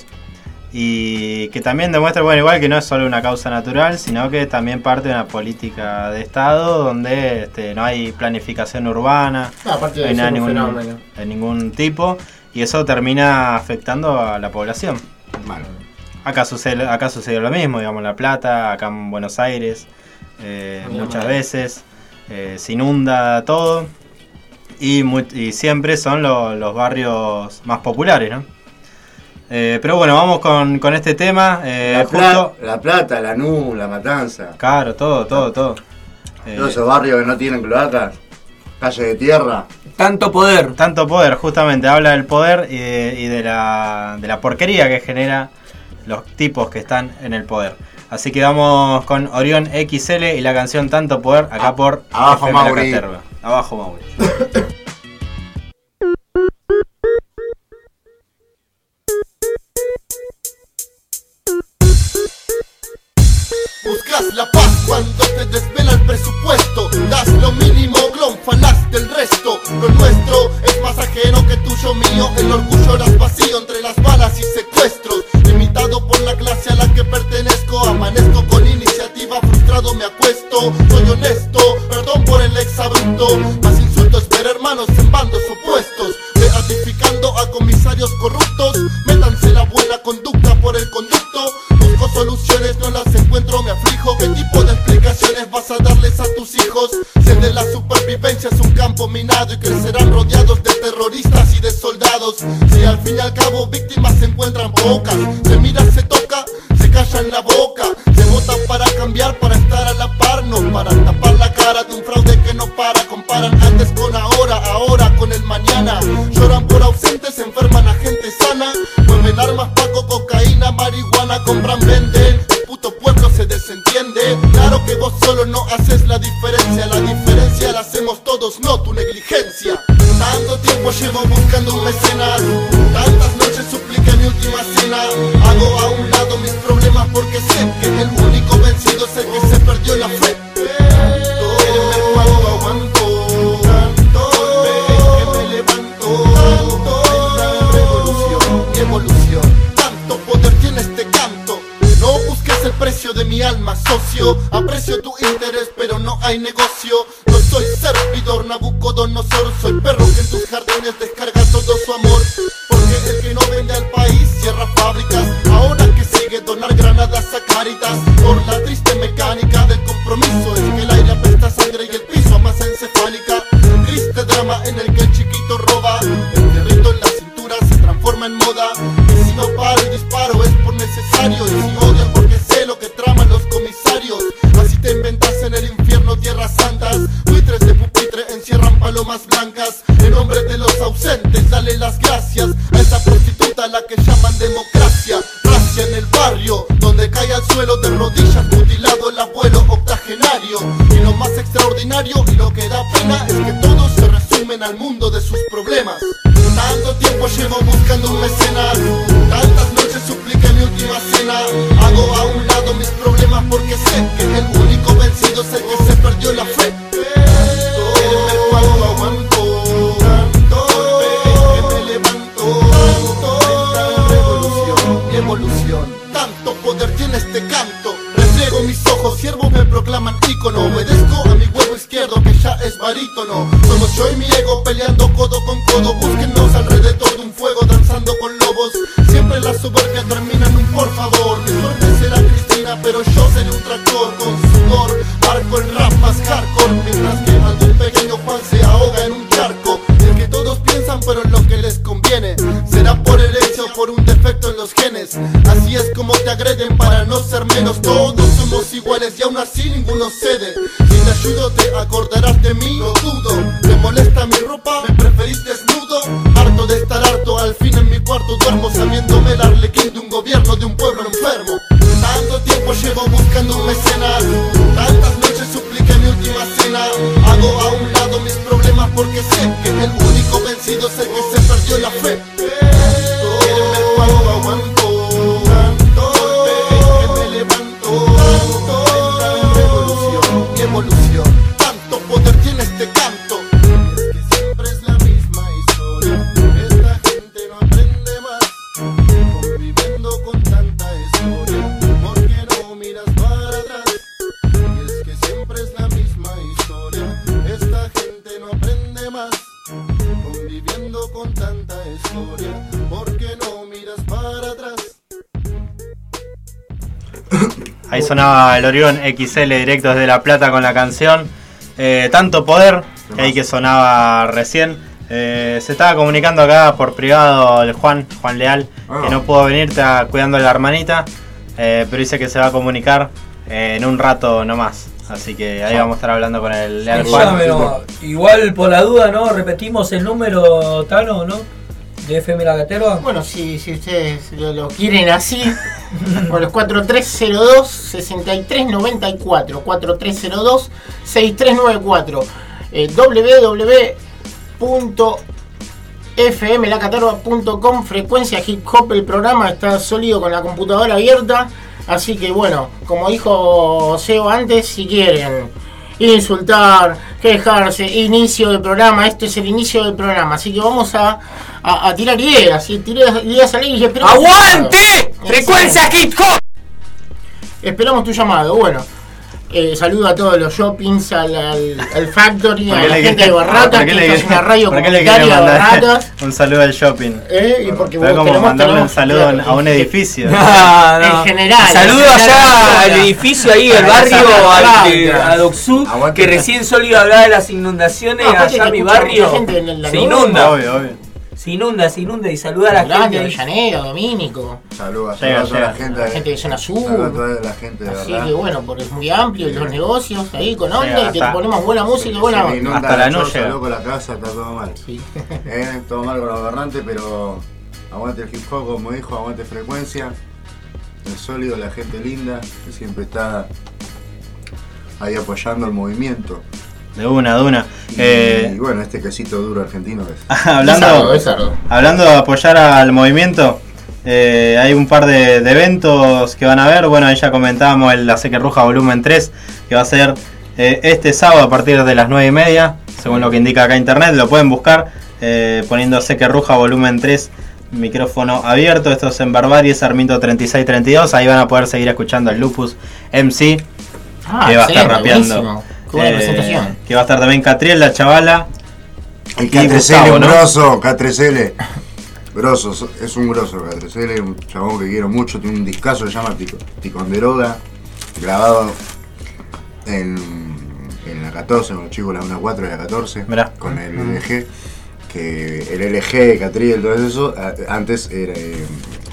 y que también demuestra, bueno, igual que no es solo una causa natural, sino que también parte de una política de Estado donde este, no hay planificación urbana, no, aparte de no hay ningún, fenómeno. de ningún tipo, y eso termina afectando a la población. Bueno. Acá sucede, acá sucedió lo mismo, digamos, en La Plata, acá en Buenos Aires, eh, muchas madre. veces eh, se inunda todo. Y, muy, y siempre son lo, los barrios más populares, ¿no? Eh, pero bueno, vamos con, con este tema. Eh, la, justo... Pla- la Plata, Lanús, La Matanza. Claro, todo, todo, todo. Eh, Todos esos barrios que no tienen cloacas, calle de tierra. Tanto poder. Tanto poder, justamente, habla del poder y de, y de, la, de la porquería que genera los tipos que están en el poder. Así que vamos con Orión X L y la canción Tanto Poder, acá por Abajo Mauri. Abajo Mauri. Buscas la paz cuando te desvela el presupuesto. Das lo mínimo, glonfalas del resto. Lo nuestro es más ajeno que tuyo mío. El orgullo las vacío entre las balas y secuestros. Limitado por la clase a la que pertenezco. Amanezco con iniciativa, frustrado me acuesto. Soy honesto, perdón por el exabrupto. Más insulto es ver hermanos en bandos opuestos. Beatificando a comisarios corruptos. Métanse la buena conducta por el conducto. Busco soluciones, no las encuentro, me aflijo. ¿Qué tipo de explicaciones vas a darles a tus hijos? Si el de la supervivencia es un campo minado y crecerán rodeados muertos. Si al fin y al cabo víctimas se encuentran pocas, se mira, se toca, se callan la boca, se votan para cambiar, para estar a la par, no para tapar la cara de un fraude que no para. Comparan antes con ahora, ahora con el mañana. Lloran por ausentes, se enferman a gente sana. Mueven armas, paco, cocaína, marihuana, compran, venden. El puto pueblo se desentiende. Claro que vos solo no haces la diferencia. La diferencia la hacemos todos, no tu negligencia. Tanto tiempo llevo buscando un mecenas, tantas noches supliqué mi última cena. Hago a un lado mis problemas porque sé que el único vencido es el que se perdió la fe. Quieren ver cuánto aguanto, tanto que me levanto, tanto la revolución y evolución. Tanto poder tiene este canto. No busques el precio de mi alma, socio. Aprecio tu interés, pero no hay negocio. No soy servidor Nabucodonosor, soy perro que en tus jardines descarga todo su amor. Porque el que no vende al país cierra fábricas. Ahora que sigue donar granadas a Caritas. Por la triste mecánica del compromiso es que el aire apesta sangre y el piso amasa encefálica. Triste drama en el que el chiquito roba. El perrito en la cintura se transforma en moda. Y si no paro y disparo es por necesario. Y si odian porque sé lo que traman los comisarios. Así te inventas en el infierno tierras santas. Buitres de pupitre encierran palomas blancas. En nombre de los ausentes dale las gracias a esa prostituta a la que llaman democracia. Racia en el barrio donde cae al suelo de rodillas mutilado el abuelo octogenario. Y lo más extraordinario y lo que da pena es que todos se resumen al mundo de sus problemas. Tanto tiempo llevo buscando un mecenas, tantas noches supliqué mi última cena. Hago a un lado mis problemas porque sé que el único vencido es el que se perdió la fe. Quieren ver cuánto aguanto, tanto que me levanto, tanto la revolución y evolución. Tanto poder tiene este canto. Refriego mis ojos, siervos me proclaman ícono. Obedezco a mi huevo izquierdo que ya es barítono. Somos yo y mi ego peleando codo con codo. Búsquennos alrededor de un fuego danzando con lobos. Siempre la soberbia termina en un por favor. Mi suerte será Cristina, pero yo seré un tractor con sudor. Barco el rap más hardcore, mientras que algún pequeño Juan se ahoga en un charco. El que todos piensan pero en lo que les conviene. Será por herencia o por un defecto en los genes. Así es como te agreden para no ser menos. Todos somos iguales y aún así ninguno cede. Si te ayudo te acordarás de mí, lo dudo. ¿Te molesta mi ropa? ¿Me preferís desnudo? Harto de estar harto, al fin en mi cuarto duermo sabiéndome el arlequín de un gobierno de un pueblo enfermo. Tanto tiempo llevo buscando un mecenas, tantas noches supliqué mi última cena. Hago a un lado mis problemas porque sé que el único vencido es el que se perdió la fe. Quieren ver cuánto aguanto, tanto que me levanto, tanto la revolución y evolución. Tanto poder tiene este canto. Es que siempre es la misma historia. Esta gente no aprende más, conviviendo con tanta historia. ¿Por qué no miras para atrás? Y es que siempre es la misma historia. Esta gente no aprende más, conviviendo con tanta historia. ¿Por qué no miras para atrás? Ahí sonaba el Orión X L directo desde La Plata con la canción eh, Tanto Poder, ahí que sonaba recién. Eh, se estaba comunicando acá por privado el Juan, Juan Leal, ah. que no pudo venir, está cuidando a la hermanita, eh, pero dice que se va a comunicar eh, en un rato nomás. Así que ahí vamos a estar hablando con el Leal Juan. No, igual por la duda, ¿no? Repetimos el número, Tano, ¿no? De F M La Caterva. Bueno, si, si ustedes lo, lo quieren así, por los cuatro tres cero dos, seis tres nueve cuatro, cuatro tres cero dos, seis tres nueve cuatro, eh, w w w punto f m la caterva punto com, frecuencia hip hop. El programa está sólido con la computadora abierta, así que bueno, como dijo Seo antes, si quieren insultar, quejarse, inicio del programa, este es el inicio del programa, así que vamos a, a, a tirar ideas, y tirar ideas al aire y esperamos. ¡Aguante! ¡Frecuencia hip hop! Esperamos tu llamado, bueno. Eh, saludo a todos los shoppings, al, al, al Factory, a la gente de Barratas, que esta es una radio comunitaria de Barratas. Un saludo al shopping. Eh, y porque vos como mandarle un saludo a un edificio. No, no. En general. Saludo allá al edificio ahí, el barrio, a Doxú, que recién solo iba a hablar de las inundaciones. Allá mi barrio se inunda. Obvio, obvio. Se inunda, se inunda y saluda a la Grande, gente. Avellaneda, Domínico. Saludos Llega, a toda llega. la gente. La gente de zona sur. Saludos a toda la gente de Así verdad. que bueno, porque es muy amplio y los negocios ahí con onda Llega y que hasta- ponemos buena música y buena Se me onda. inunda Hasta la choza, noche. loco, la casa, está todo mal. Sí. Eh, todo mal con los gobernantes, pero aguante el hip hop, como dijo, aguante frecuencia. El sólido, la gente linda, que siempre está ahí apoyando el movimiento. De una, de una. Y, Eh, y bueno, este quesito duro argentino es. hablando, Es sardo, es sardo. hablando de apoyar al movimiento, eh, hay un par de, de eventos que van a haber. Bueno, ahí ya comentábamos el La Seque Ruja volumen tres, que va a ser eh, este sábado a partir de las nueve y media, según lo que indica acá internet. Lo pueden buscar eh, poniendo Seque Ruja volumen tres, micrófono abierto. Esto es en Barbarie, Sarmiento treinta y seis treinta y dos. Ahí van a poder seguir escuchando al Lupus M C, Ah, que va a estar excelente, rapeando. buenísimo. Qué buena Eh, presentación. que va a estar también Catriel, la chavala. El y K tres L, Gustavo, un ¿no? grosso, K tres L. Grosso, so- es un grosso K tres L, un chabón que quiero mucho, tiene un discazo que se llama Tico- Ticonderoga, grabado en, en la catorce, con los chicos de la una cuatro y la catorce, Mirá. con el L G, que el L G, Catriel, todo eso, a- antes era... eh,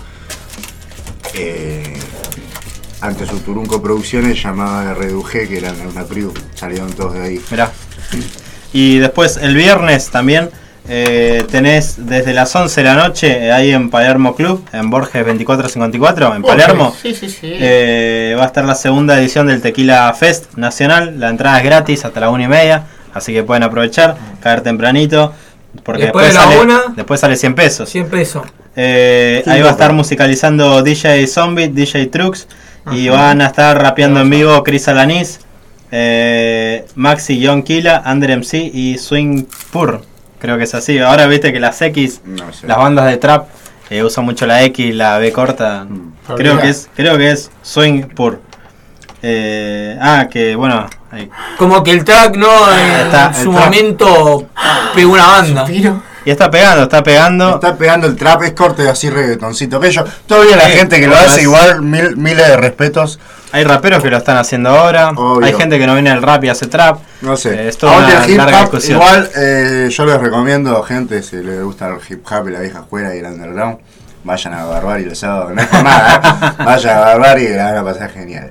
eh, antes su Turunco Producciones llamaba Reduje, que eran una crew, salieron todos de ahí. Mirá. Y después el viernes también eh, tenés desde las once de la noche eh, ahí en Palermo Club, en Borges veinticuatro cincuenta y cuatro, en Palermo. Sí, sí, sí. Eh, va a estar la segunda edición del Tequila Fest Nacional. La entrada es gratis hasta la una y media, así que pueden aprovechar, caer tempranito. Porque Después después, de la sale, una, después sale cien pesos. cien pesos. Eh, Sí, ahí va a loco. estar musicalizando D J Zombie, D J Trux. Y van a estar rapeando en vivo Chris Alanis, eh, Maxi John Killa, Under M C y Swing Pur. Creo que es así. Ahora viste que las X, No sé. las bandas de trap, eh, usan mucho la X, la B corta. Creo que es, creo que es Swing Pur. Eh, ah, que bueno. ahí. Como que el track no en Está, el su track. momento pegó una banda. Y está pegando, está pegando. Está pegando el trap, es corte así reggaetoncito. Que yo, todavía la Sí, gente que lo bueno, hace es- igual, mil, miles de respetos. Hay raperos que lo están haciendo ahora. Obvio. Hay gente que no viene al rap y hace trap. No sé. Eh, es toda Aguante una el hip larga hop, discusión. igual eh, yo les recomiendo, gente, si les gusta el hip hop y la vieja escuela y el underground, vayan a Barbarie el sábado. No es por nada, ¿eh? Vayan a Barbarie y la van a pasar genial.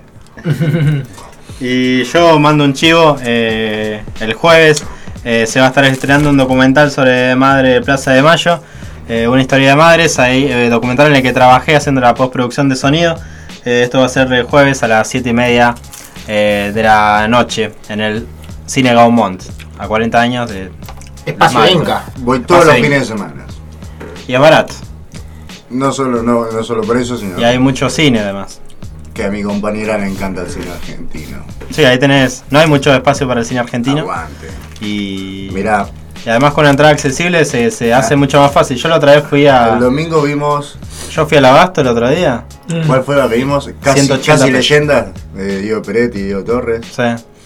Y yo mando un chivo, eh, el jueves eh, se va a estar estrenando un documental sobre Madre de Plaza de Mayo, eh, una historia de madres, ahí eh, documental en el que trabajé haciendo la postproducción de sonido. Eh, esto va a ser el jueves a las siete y media eh, de la noche en el Cine Gaumont, a cuarenta años de Espacio Madre. Inca. Voy todos los Espacio fines Inca. de semana. Y es barato, No solo, no, no solo por eso, sino y hay mucho cine además. que a mi compañera le encanta el cine argentino. Sí, ahí tenés, no hay mucho espacio para el cine argentino. Aguante. Y, Mirá, y además con la entrada accesible se, se hace mucho más fácil. Yo la otra vez fui a... el domingo vimos. Yo fui al Abasto el otro día. ¿Cuál fue la que vimos? Casi, ciento ochenta casi pesos. Leyendas de Diego Peretti y Diego Torres. Sí.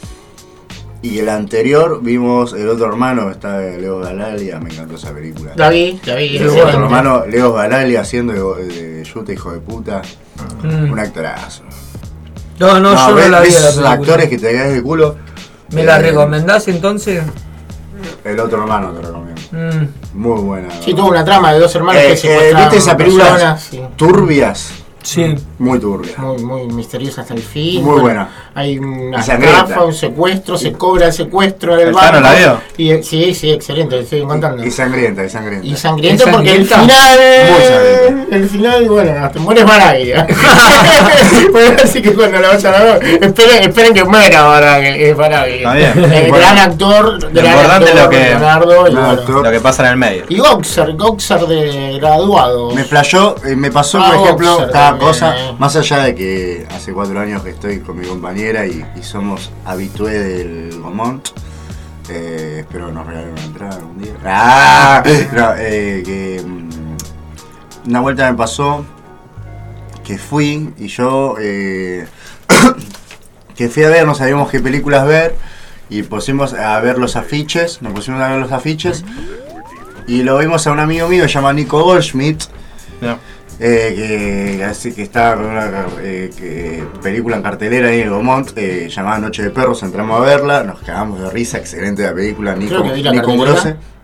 Y el anterior vimos El Otro Hermano, está de Leo Galalia, me encantó esa película. La vi, la vi. El es Otro bueno. Hermano, Leo Galalia haciendo de, de Yuta, hijo de puta. Mm. Un actorazo. No, no, yo no ves- la vi. ves la esos película. actores que te caes de culo. ¿Me la Eh, recomendás entonces? El Otro Hermano te recomiendo. Mm. Muy buena. Sí, tuvo una trama de dos hermanos Eh, que eh, secuestraron ¿Viste esa película? personas, sí. Turbias. Sí. Muy turbia. Muy, muy misteriosa hasta el fin. Muy buena. Hay una Y sangrienta. estafa, un secuestro, se cobra el secuestro del ¿El banco. Tano la vio? Y, eh, sí, sí, excelente, estoy contando. Y sangrienta, y sangrienta. Y sangriento ¿Es porque el sangrienta? final. Muy eh, sangrienta. el final, bueno, te mueres Baraglia. Bueno, así que cuando la vayan a ver, esperen, esperen que muera Baraglia. Baraglia. Está bien. Eh, Bueno. gran actor, Lo gran importante es actor, lo que- Leonardo, y, Gran bueno. actor. Lo que pasa en el medio. Y Goxer, Goxer de graduado. Me flashó, eh, me pasó, Ah, por ejemplo, Boxer cada también, cosa, eh. más allá de que hace cuatro años que estoy con mi compañera y, y somos habitué del Gomont. Eh, espero que nos regalen una entrada algún día. Ah, no, eh, que mm, una vuelta me pasó que fui y yo eh, que fui a ver, no sabíamos qué películas ver y pusimos a ver los afiches, nos pusimos a ver los afiches y lo vimos a un amigo mío que se llama Nico Goldschmidt. No. Eh, que, así que estaba con una eh, que, película en cartelera ahí en el Gomont, eh, llamada Noche de Perros, entramos a verla, nos cagamos de risa, excelente la película, Nico, Creo que vi la Nico cartelera. Grose.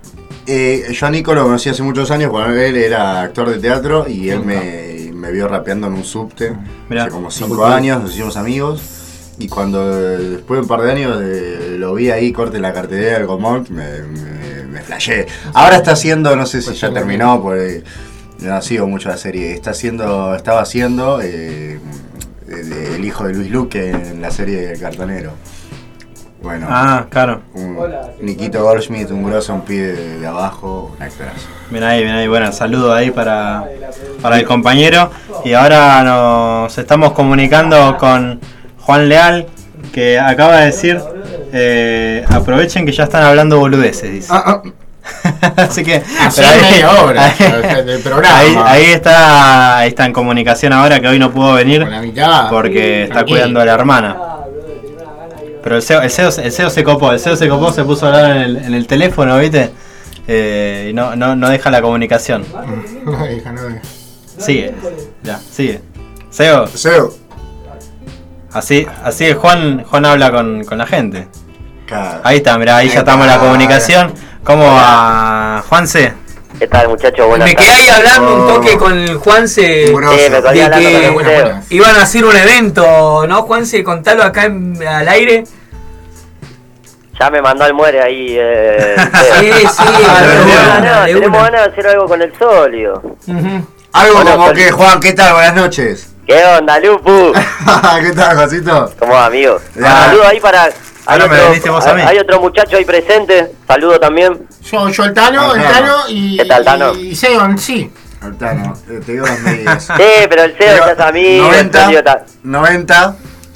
Eh, yo a Nico lo conocí hace muchos años cuando él era actor de teatro y él me, me vio rapeando en un subte. Mirá, hace como cinco años, nos hicimos amigos. Y cuando después de un par de años eh, lo vi ahí, corte en la cartelera del Gomont, me, me, me flashé. Ahora está haciendo, no sé si ya terminó, porque no sigo mucho la serie. Está haciendo, estaba haciendo eh, el, el hijo de Luis Luque en la serie El Cartonero. Bueno, ah, claro. Un Niquito Goldschmidt, un grosso, un pibe de, de abajo, un actorazo. Bien ahí, bien ahí, bueno, saludo ahí para, para el compañero. Y ahora nos estamos comunicando con Juan Leal, que acaba de decir, eh, aprovechen que ya están hablando boludeces, dice. Ah, ah. Así que Así ahí, media hora ahí, del programa. Ahí, ahí está, ahí está en comunicación ahora, que hoy no pudo venir mitad, porque está aquí. cuidando a la hermana. Pero el C E O, el C E O, el C E O se copó, el C E O se copó, se puso a hablar en el, en el teléfono, ¿viste? Eh, y no, no, no deja la comunicación. No deja, no deja. Sigue, ya, sigue. C E O. C E O. Así, así es, Juan, Juan habla con, con la gente. Claro. Ahí está, mirá, ahí ya estamos en la comunicación. ¿Cómo va, Juanse? ¿Qué tal, muchachos? Buenas Me quedé ahí hablando un toque con el Juanse. Sí, me quedé hablando con el Juanse. Iban a hacer un evento, ¿no, Juanse? Contalo acá en, al aire. Ya me mandó al muere ahí. Eh, sí, sí. no, tenemos ganas de hacer algo con el sólido. Uh-huh. Algo bueno, como que, Juan, ¿qué tal? Buenas noches. ¿Qué onda, Lupu? ¿Qué tal, Josito? ¿Cómo va, amigo? Saludos ahí para... Hay otro, me viniste vos a mí. Hay otro muchacho ahí presente. Saludo también. Yo, yo el Tano, el Tano y... ¿Qué tal, Tano? Y Seon, sí. El Tano, te digo las medidas. Sí, pero el Seo ya es amigo. noventa. noventa.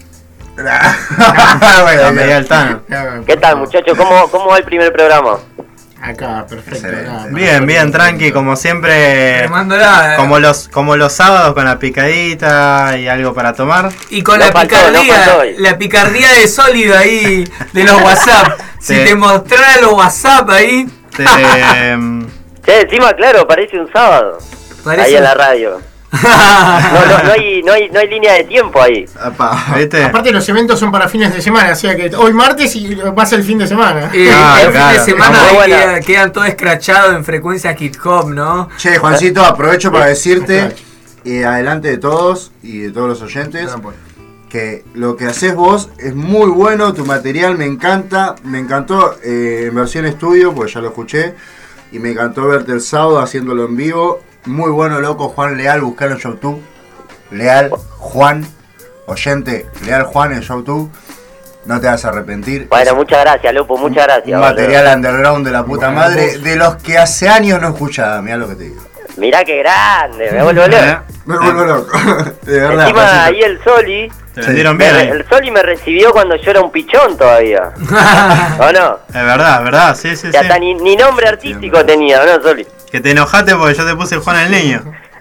Bueno, la medida del Tano. ¿Qué tal, muchachos? ¿Cómo, ¿Cómo va el primer programa? Acá, perfecto. Acá, bien, bien, tranqui, como siempre. Nada, eh. Como los como los sábados con la picadita y algo para tomar. Y con no la faltó, picardía, no la picardía de sólido ahí de los WhatsApp. Si te, te mostrara los WhatsApp ahí. Te, che, encima, claro, parece un sábado. Parece ahí en la radio. No, no, no, hay, no, hay, no hay línea de tiempo ahí. ¿Viste? Aparte los eventos son para fines de semana, o sea que hoy martes y pasa el fin de semana. Eh, ah, el claro, fin de semana no, queda, quedan todo escrachados en frecuencia hip hop, ¿no? Che, Juancito, aprovecho para decirte, eh, adelante de todos y de todos los oyentes, que lo que haces vos es muy bueno, tu material me encanta, me encantó eh, en versión estudio, porque ya lo escuché, y me encantó verte el sábado haciéndolo en vivo. Muy bueno, loco, Juan Leal, buscalo en YouTube. Leal Juan, oyente, Leal Juan en YouTube. No te vas a arrepentir. Bueno, es muchas gracias, Lupo, muchas gracias. Un material boludo. Underground de la puta bueno, madre, de los que hace años no escuchaba, mirá lo que te digo. Mirá qué grande, me vuelvo loco. Me vuelvo loco, de verdad. Encima pasito. Ahí el Soli. Te vendieron bien. El, el Soli me recibió cuando yo era un pichón todavía. ¿O no? Es verdad, es verdad, sí, sí, ya sí. Hasta ni, ni nombre artístico sí, tenía, ¿no, Soli? Que te enojaste porque yo te puse Juan el Niño.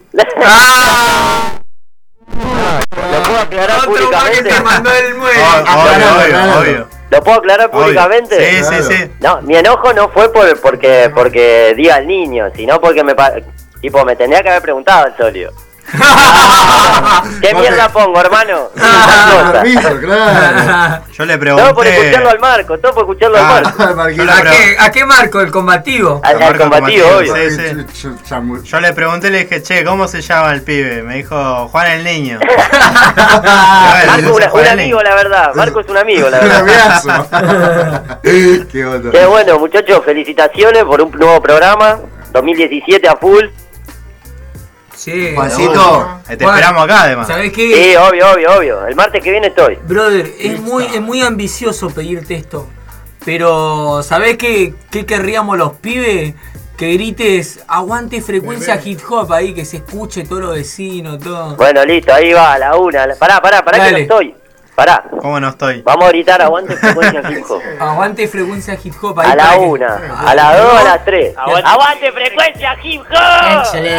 ¿Lo puedo aclarar otro públicamente? Que te mandó el muelle. Obvio, obvio, obvio. ¿Lo puedo aclarar obvio. Públicamente? Sí, claro. sí, sí. No, mi enojo no fue por porque porque diga al niño, sino porque me tipo me tendría que haber preguntado al Solio. ¿Qué mierda pongo, hermano? Ah, piso, claro. Yo le pregunté. Todo por escucharlo al Marco, todo por escucharlo ah, al Marco. ¿A qué, ¿A qué Marco? ¿El combativo? Al, al combativo, obvio. Sí, sí. Yo le pregunté, le dije, che, ¿cómo se llama el pibe? Me dijo, Juan el Niño. Marco, una, un amigo, la verdad. Marco es un amigo, la verdad. Qué, bueno. Qué bueno, muchachos, felicitaciones por un nuevo programa. dos mil diecisiete a full. Sí, Juancito, te Juan, esperamos acá además. ¿Sabés qué? Sí, obvio, obvio, obvio. El martes que viene estoy. Brother, es muy, es muy ambicioso pedirte esto. Pero, ¿sabés qué, qué querríamos los pibes? Que grites, aguante frecuencia hip hop ahí, que se escuche todos los vecinos, todo. Bueno, listo, ahí va, a la una. Pará, pará, pará Dale. Que no estoy. Pará. ¿Cómo no estoy? Vamos a gritar aguante frecuencia hip hop. Aguante frecuencia hip hop. Ahí a la una, que... a las dos, a las tres. Aguante, aguante frecuencia hip hop. Excelente.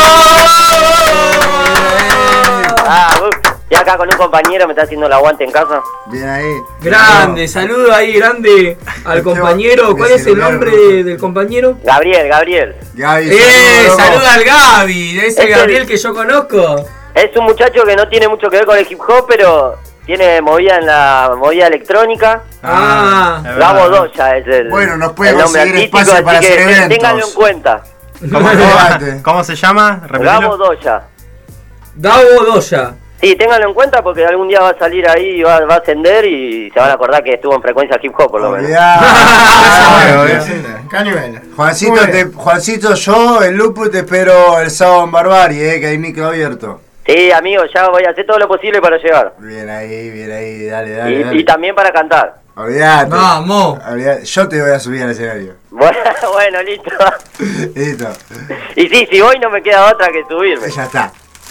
Ah, estoy acá con un compañero, me está haciendo el aguante en casa. Bien ahí. Grande, saludo ahí, grande al compañero. ¿Cuál es el nombre del compañero? Saludo. Gabriel, Gabriel. Gaby, eh, saluda al Gaby, ese es Gabriel el... que yo conozco. Es un muchacho que no tiene mucho que ver con el hip hop, pero tiene movida en la movida electrónica. Ah, Gabo Doya es el, Bueno, nos puede el nombre conseguir artístico, espacio para así que hacer eventos. ténganlo en cuenta. ¿Cómo, cómo, cómo se llama? Repetilo. Gabo Doya. Gabo Doya. Sí, ténganlo en cuenta porque algún día va a salir ahí, va, va a ascender y se van a acordar que estuvo en frecuencia hip hop por lo menos. Juancito, te, Juancito, yo, el Lupu, te espero el sábado en Barbarie, eh, que hay micro abierto. Sí, amigo, ya voy a hacer todo lo posible para llegar. Bien ahí, bien ahí, dale, dale. Y, dale. y también para cantar. Olvídate. Vamos. Olvídate. Yo te voy a subir al escenario. Bueno, bueno, listo. Listo. Y sí, si voy no me queda otra que subirme. Ya está.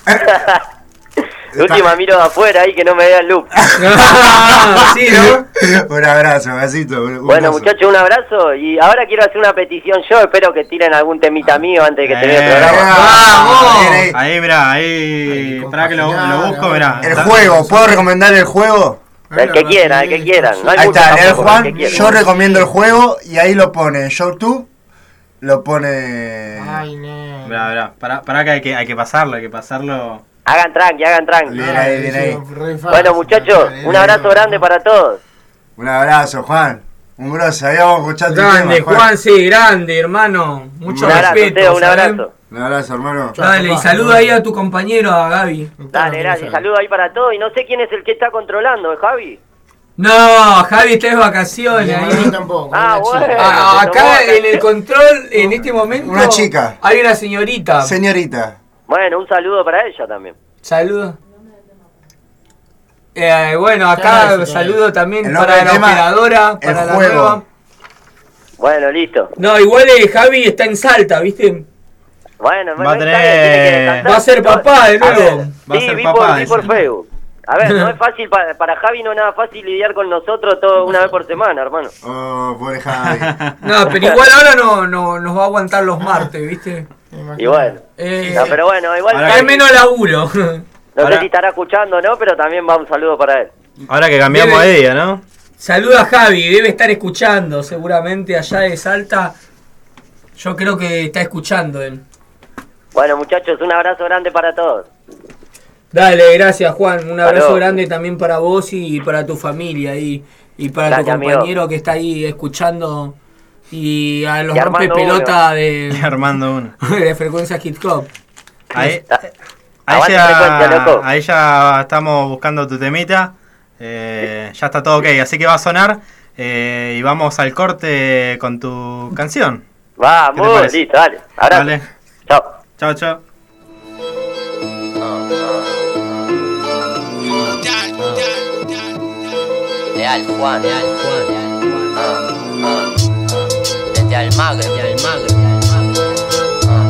De última miro de afuera ahí que no me vea el look. Sí, ¿no? Un abrazo, Juancito. Un Bueno, abrazo. muchachos, un abrazo. Y ahora quiero hacer una petición yo. Espero que tiren algún temita mío antes de que termine el Eh, programa. ¡Vamos! Ahí, mirá, ahí. Esperá que lo, lo busco, mirá. El Está- juego, ¿puedo recomendar el juego? El que quieran, el que quieran. No hay Ahí mucho está, el tampoco, Juan, el que quieran. yo recomiendo el juego y ahí lo pone en YouTube, lo pone... Ay, no. Mirá, mirá. Pará, pará que hay que, hay que pasarlo, hay que pasarlo. Hagan tranqui, hagan tranqui. Bien ahí, bien ahí. Bueno, muchachos, un abrazo grande para todos. Un abrazo, Juan. Un grosso, ahí vamos a escuchar tu Grande, tema, Juan, sí, grande, hermano. Mucho Un abrazo, respeto. Teo, un ¿sabes? abrazo. Un abrazo, hermano. Dale, y saluda ahí a tu compañero, a Gaby. Dale, gracias. Saludos ahí para todos. Y no sé quién es el que está controlando, ¿eh, Javi? No, Javi está de vacaciones ahí. tampoco. Ah, bueno. Ah, se tomó acá vacaciones. en el control, en este momento. Una chica. Hay una señorita. Señorita. Bueno, un saludo para ella también. Saludos. Eh, bueno, acá Claro, sí, saludo también El nombre para del la tema, operadora, el para la juego. nueva. Bueno, listo. No, igual eh, Javi está en Salta, ¿viste? Bueno, Va a no tener- está bien, tiene que descansar. Va a ser papá de A ver, nuevo. Va a sí, ser vi papá, por, vi dice. por Facebook. A ver, no es fácil para, para Javi, no es nada fácil lidiar con nosotros todo una vez por semana, hermano. Oh, pobre Javi. No, pero igual ahora no, no nos va a aguantar los martes, ¿viste? Y bueno. Eh, No, pero bueno, igual Ahora hay Javi, menos laburo. no Ahora- sé si estará escuchando o no, pero también va un saludo para él. Ahora que cambiamos de día, ¿no? Saluda a Javi, debe estar escuchando seguramente allá de Salta. Yo creo que está escuchando él. Bueno, muchachos, un abrazo grande para todos. Dale, gracias Juan. Un abrazo Aló. grande también para vos y para tu familia y, y para Gracias, tu compañero amigo. que está ahí escuchando y a los Y armando rompe pelota de, Y armando uno. de frecuencia hip hop. Ahí, Ah, ahí, aguante frecuencia, ya, loco. ahí ya estamos buscando tu temita. Eh, ya está todo ok, así que va a sonar. Eh, y vamos al corte con tu canción. ¿Qué te Vamos, parece? listo, dale. Abrazo. Dale. Chao. Chao, chao. Leal Juan, Leal Juan, Leal Juan. Ah, ah, ah. Desde Almagro, desde Almagro, desde Almagro. Ah,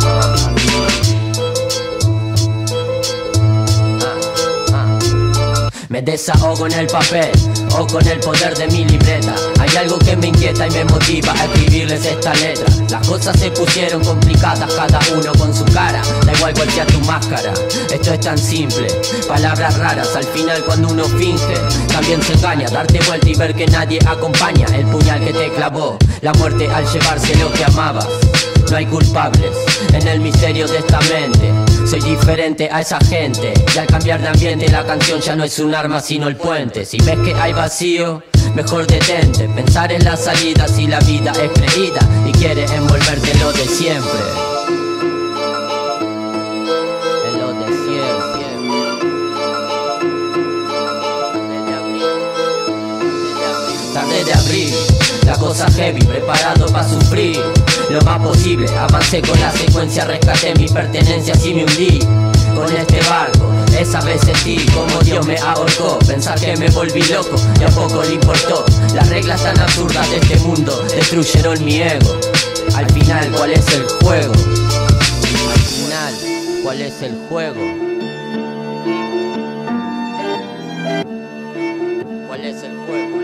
ah. Ah, ah. Me desahogo en el papel o con el poder de mi libreta. Hay algo que me inquieta y me motiva a escribirles esta letra. Las cosas se pusieron complicadas, cada uno con su cara. Da igual cual sea tu máscara, esto es tan simple. Palabras raras, al final cuando uno finge también se engaña. Darte vuelta y ver que nadie acompaña el puñal que te clavó, la muerte al llevarse lo que amabas. No hay culpables en el misterio de esta mente. Soy diferente a esa gente y al cambiar de ambiente la canción ya no es un arma sino el puente. Si ves que hay vacío, mejor detente. Pensar en la salida si la vida es creída y quiere envolverte en lo de siempre. En lo de siempre. Desde abril. Desde abril. Tarde de abril. La cosa heavy, preparado para sufrir lo más posible, avancé con la secuencia, rescaté mis pertenencias y me hundí con este barco. Esa vez sentí como Dios me ahorcó, pensar que me volví loco y a poco le importó. Las reglas tan absurdas de este mundo destruyeron mi ego. Al final, ¿cuál es el juego? Al final, ¿cuál es el juego? ¿Cuál es el juego?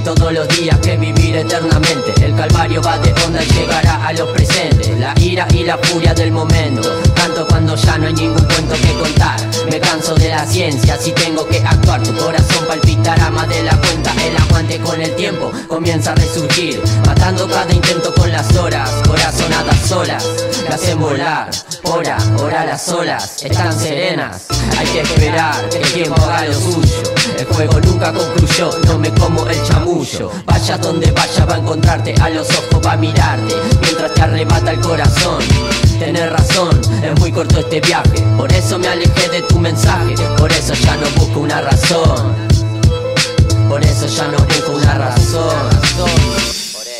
todos los días que vivir eternamente. El calvario va de onda y llegará a los presentes. La ira y la furia del momento. Canto cuando ya no hay ningún cuento que contar. Me canso de la ciencia, si tengo que actuar. Tu corazón palpitará más de la cuenta. El aguante con el tiempo comienza a resurgir, matando cada intento con las horas. Corazonadas solas, que hacen volar. Hora, hora las olas, están serenas. Hay que esperar que el tiempo haga lo suyo. El juego nunca concluyó, no me como el chamullo. Vaya donde vaya va a encontrarte, a los ojos va a mirarte, mientras te arrebata el corazón. Tenés razón, es muy corto este viaje, por eso me alejé de tu mensaje. Por eso ya no busco una razón. Por eso ya no busco una razón. Por eso, por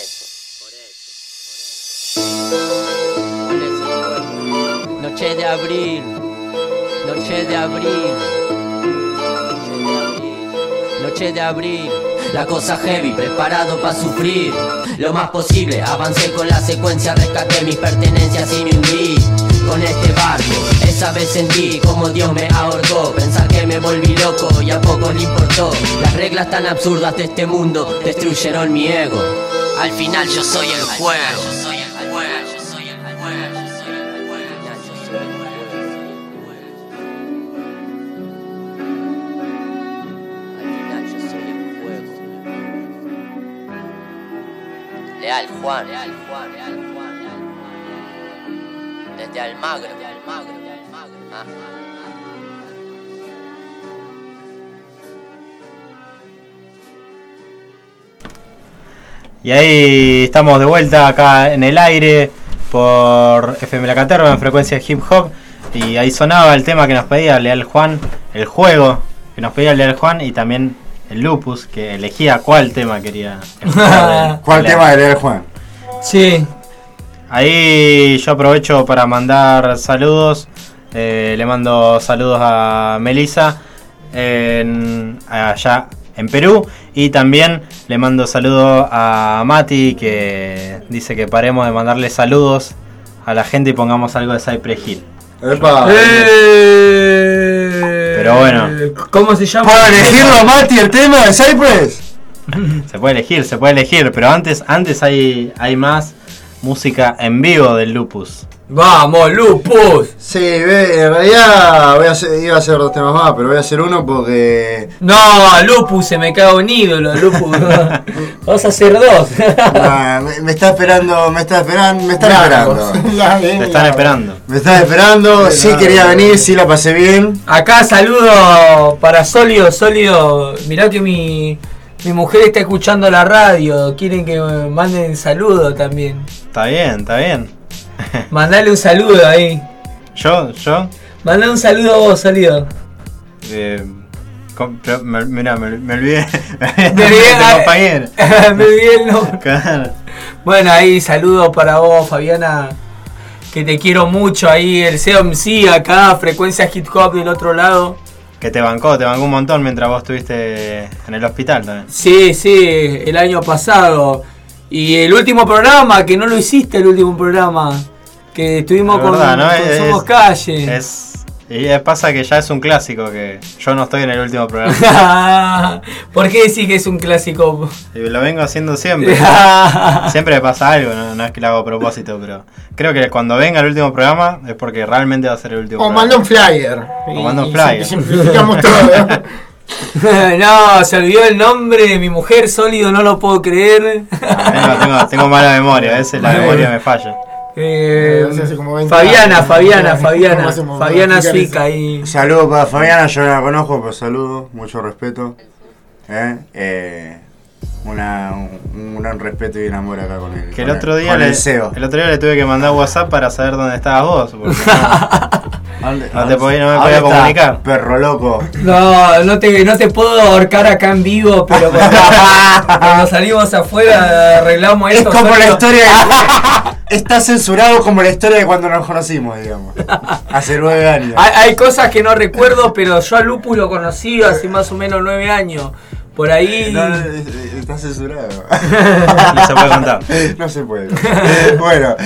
eso. Noche de abril, noche de abril, noche de abril. La cosa heavy, preparado para sufrir lo más posible. Avancé con la secuencia, rescaté mis pertenencias y me hundí con este barco. Esa vez sentí como Dios me ahorcó. Pensar que me volví loco y a poco le importó. Las reglas tan absurdas de este mundo destruyeron mi ego. Al final yo soy el juego. Leal Juan, Leal Juan, Leal Juan, Leal Juan. Desde Almagro, desde Almagro, desde Almagro. Ah. Y ahí estamos de vuelta acá en el aire por F M La Caterva en frecuencia hip hop. Y ahí sonaba el tema que nos pedía Leal Juan, el juego que nos pedía Leal Juan, y también el Lupus, que elegía cuál tema quería escuchar. ¿Cuál Leal. tema de Leal Juan? Sí. Ahí yo aprovecho para mandar saludos. Eh, le mando saludos a Melissa en, allá en Perú. Y también le mando saludos a Mati, que dice que paremos de mandarle saludos a la gente y pongamos algo de Cypress Hill. ¡Epa! ¡Eh! Pero bueno. ¿Cómo se llama? ¿Puedo elegirlo, Mati, el tema de Cypress? Se puede elegir, se puede elegir, pero antes, antes hay, hay más música en vivo del Lupus. ¡Vamos, Lupus! Sí, ve, en realidad voy a hacer, iba a hacer dos temas más, pero voy a hacer uno porque... No, Lupus, se me cae un ídolo, Lupus. Vas a hacer dos. Nah, me, me está esperando, me está esperando, me están esperando. Te están esperando. Me están esperando, sí quería venir, sí la pasé bien. Acá saludo para Sólido, Sólido. Mirá que mi, mi mujer está escuchando la radio, quieren que me manden saludos también. Está bien, está bien. Mandale un saludo ahí. ¿Yo? ¿Yo? Mandale un saludo a vos, Sólido. Eh, com, pero, me, mirá, me, me olvidé. Me olvidé, compañero. Me olvidé el nombre. Claro. Bueno, ahí saludos para vos, Fabiana, que te quiero mucho. Ahí el C M C acá, frecuencia hip hop del otro lado. Que te bancó, te bancó un montón mientras vos estuviste en el hospital también. Sí, sí, el año pasado. Y el último programa, que no lo hiciste el último programa, que estuvimos con, verdad, ¿no? con es, Somos Calle. Es, y pasa que ya es un clásico, que yo no estoy en el último programa. ¿Por qué decís que es un clásico? Y lo vengo haciendo siempre. Siempre me pasa algo, ¿no? No es que lo hago a propósito, pero creo que cuando venga el último programa es porque realmente va a ser el último o programa. manda un flyer. O manda un flyer. Simplificamos todo. No, se olvidó el nombre de mi mujer, Sólido, no lo puedo creer. No, tengo, tengo mala memoria, a veces la memoria me falla. Eh, Fabiana, Fabiana, Fabiana, Fabiana Suica ahí. Saludos para Fabiana, yo no la conozco, pero saludos, mucho respeto. Eh, eh, una, un, un gran respeto y un amor acá con él. Que el otro día le, el, C E O. el otro día le tuve que mandar WhatsApp para saber dónde estabas vos. Porque no, no, te podía, no me podía comunicar. Perro loco. No, no te, no te puedo ahorcar acá en vivo, pero cuando, cuando salimos afuera arreglamos es esto. Es como solo. la historia de, está censurado como la historia de cuando nos conocimos, digamos. Hace nueve años. Hay, hay cosas que no recuerdo, pero yo a Lupus lo conocí hace más o menos nueve años. Por ahí... No, no, está censurado. No se puede contar. No se puede. Bueno,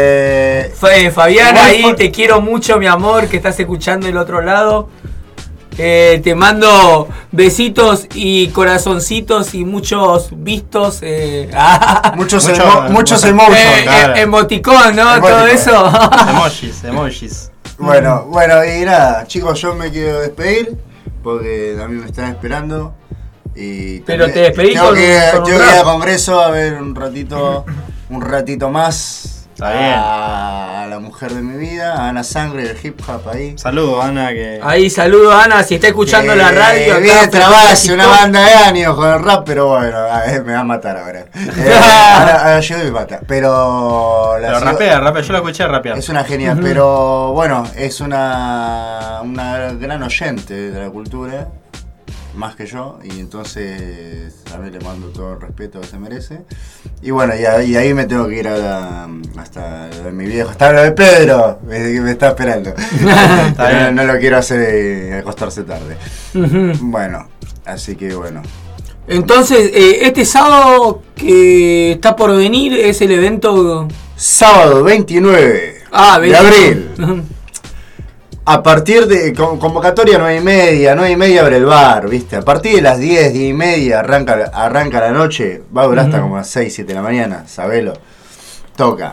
eh... Fabiana, ahí te quiero mucho, mi amor, que estás escuchando del otro lado. Eh, te mando besitos y corazoncitos y muchos vistos. Eh, ah, muchos Mucho- emo- muchos emojis. eh, claro. eh, emoticón, ¿no? Emoticón. Todo eso. Emojis, emojis. Bueno, bueno, y nada, chicos, yo me quiero despedir porque a mí me están esperando. Y Pero también te despedís tengo con- que, con un tengo que ir rap. al Congreso a ver un ratito, un ratito más Está bien. a la mujer de mi vida, a Ana Sangre del hip hop ahí. Saludos, Ana, que... Ahí saludo a Ana, si está escuchando la radio. acá, Viene trabaja hace una TikTok. banda de años con el rap, pero bueno, a ver, me va a matar ahora. Eh, ahora, ahora llego y me mata. Pero, la Pero sigo- rapea, rapea, yo la escuché rapear. es una genial, Ujú. pero bueno, es una, una gran oyente de la cultura, más que yo, y entonces a mí le mando todo el respeto que se merece. Y bueno, y ahí, y ahí me tengo que ir a la, hasta lo de mi viejo, hasta lo de Pedro, me, me está esperando. Pero bien. no, no lo quiero hacer eh, acostarse tarde. Ujú. Bueno, así que bueno. Entonces, eh, este sábado que está por venir es el evento. Sábado veintinueve Ah, de abril. A partir de con- convocatoria nueve y media, nueve y media abre el bar, ¿viste? A partir de las diez, diez y media arranca, arranca la noche, va a durar hasta Ujú. como las seis, siete de la mañana, sabelo. Toca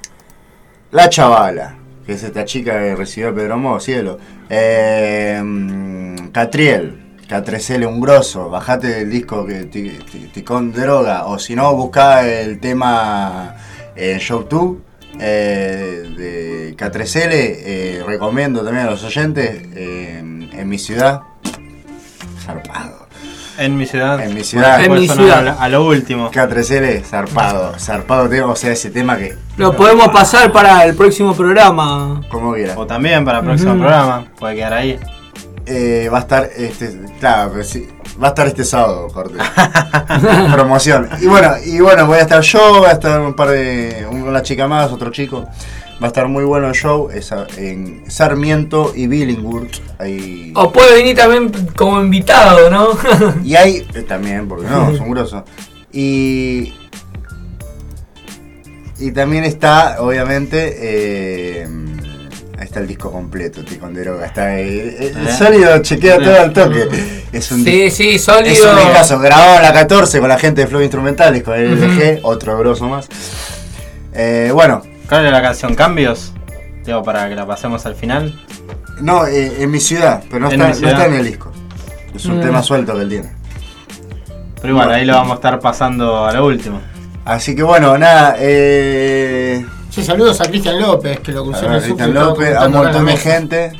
La Chavala, que es esta chica que recibió a Pedro Mo, cielo. Eh, mm, Catriel, Catresele un grosso, bajate el disco que ti- ti- Ticón Droga, o si no, buscá el tema en YouTube. Eh, de Catresele, eh, recomiendo también a los oyentes, eh, en mi ciudad, zarpado. En mi ciudad. En mi ciudad. Bueno, En mi después ciudad. sonar A, a lo último. Catresele, zarpado, zarpado tema, o sea, ese tema que, Lo podemos pasar para el próximo programa. como quiera. O también para el próximo Ujú. programa. Puede quedar ahí. Eh, va a estar este, claro, pero sí, va a estar este sábado, corte. Promoción. Y bueno, y bueno, voy a estar yo, voy a estar un par de una chica más, otro chico. Va a estar muy bueno el show, es a- en Sarmiento y Billinghurst. Ahí. O puede venir también como invitado, ¿no? Y hay eh, también, porque no, son grosos. Y y también está, obviamente, eh, ahí está el disco completo, Ticón de Droga. Está eh, el ¿Eh? sólido, chequea todo al toque. Es un Sí, sí, Es sólido. un discazo, grabado en la catorce con la gente de Flow Instrumentales, con el L G, otro grosso más. Eh, bueno, ¿Cuál es la canción? ¿Cambios? Digo, para que la pasemos al final. no, eh, en mi ciudad, pero no En está, mi no ciudad. está en el disco. Es un Mm. tema suelto que él tiene. Pero igual, Bueno. ahí lo vamos a estar pasando a lo último. Así que bueno, nada, eh. Sí, saludos a Cristian López, que lo crucé en A el subte, Cristian estaba López, a un comentando acá montón en de la mesa. gente.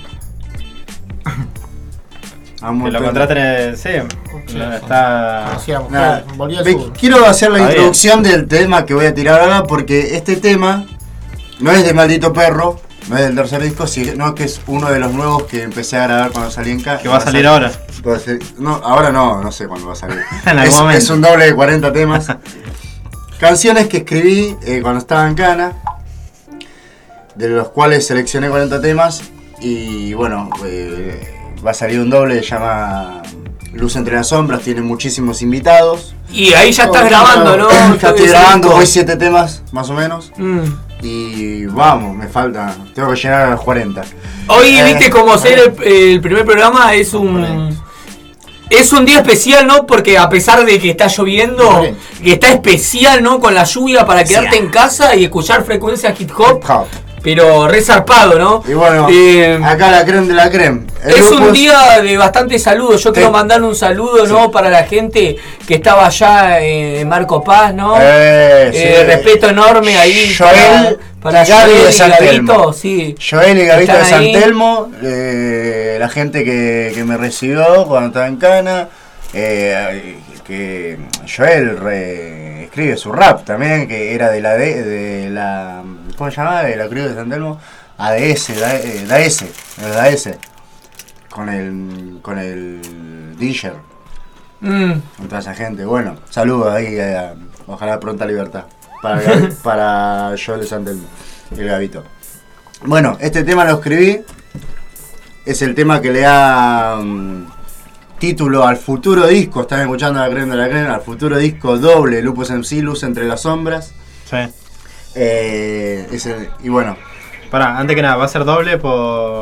A un Que lo montón- contraten, eh, sí. Sí, lo- sí. está. Conocida mujer, Nada, volvió al me- sur. quiero hacer la Está bien. introducción del tema que voy a tirar ahora porque este tema no es de Maldito Perro, no es del tercer disco, sino que es uno de los nuevos que empecé a grabar cuando salí en casa. Que va a salir ahora. No, ahora no, no sé cuándo va a salir. En algún es, momento. es un doble de cuarenta temas. Canciones que escribí eh, cuando estaba en Cana, de los cuales seleccioné cuarenta temas y bueno, eh, va a salir un doble, se llama Luz entre las sombras, tiene muchísimos invitados. Y ahí ya estás grabando, ¿no? Ya estoy grabando, hoy siete temas más o menos. Mm. Y vamos, me falta, tengo que llegar a los cuarenta. Hoy, Eh, viste, como ser el, el primer programa es un... Es un día especial, ¿no? Porque a pesar de que está lloviendo, Correcto. que está especial, ¿no? Con la lluvia para quedarte en casa y escuchar frecuencia hip hop, Hop. pero resarpado, ¿no? Y bueno, Eh, acá la creme de la creme. El Es grupo un día de bastante saludos. Yo Sí. quiero mandarle un saludo, ¿no? Para la gente que estaba allá en Marco Paz, ¿no? Eh, Eh, sí. respeto enorme ahí Joel para, para y Gaby Joel de y San Gabito, Telmo. sí. Joel y Gavito de Están San ahí. Telmo, eh, la gente que, que me recibió cuando estaba en Cana, eh, que Joel re- escribe su rap también, que era de la de, de la ¿cómo se llamaba? De la Cruz de San Telmo, A D S, da, eh, da S, el da S, con el con el Disher, Mm. con toda esa gente. Bueno, saludos ahí, eh, ojalá pronta libertad para, Gabi- para Joel de San Telmo, el Gavito. Bueno, este tema lo escribí. Es el tema que le da um, título al futuro disco. Están escuchando la crema de la crema. Al futuro disco doble, Lupus M C, Luz entre las sombras. Sí. Eh, es el- y bueno, Pará, antes que nada, ¿va a ser doble por,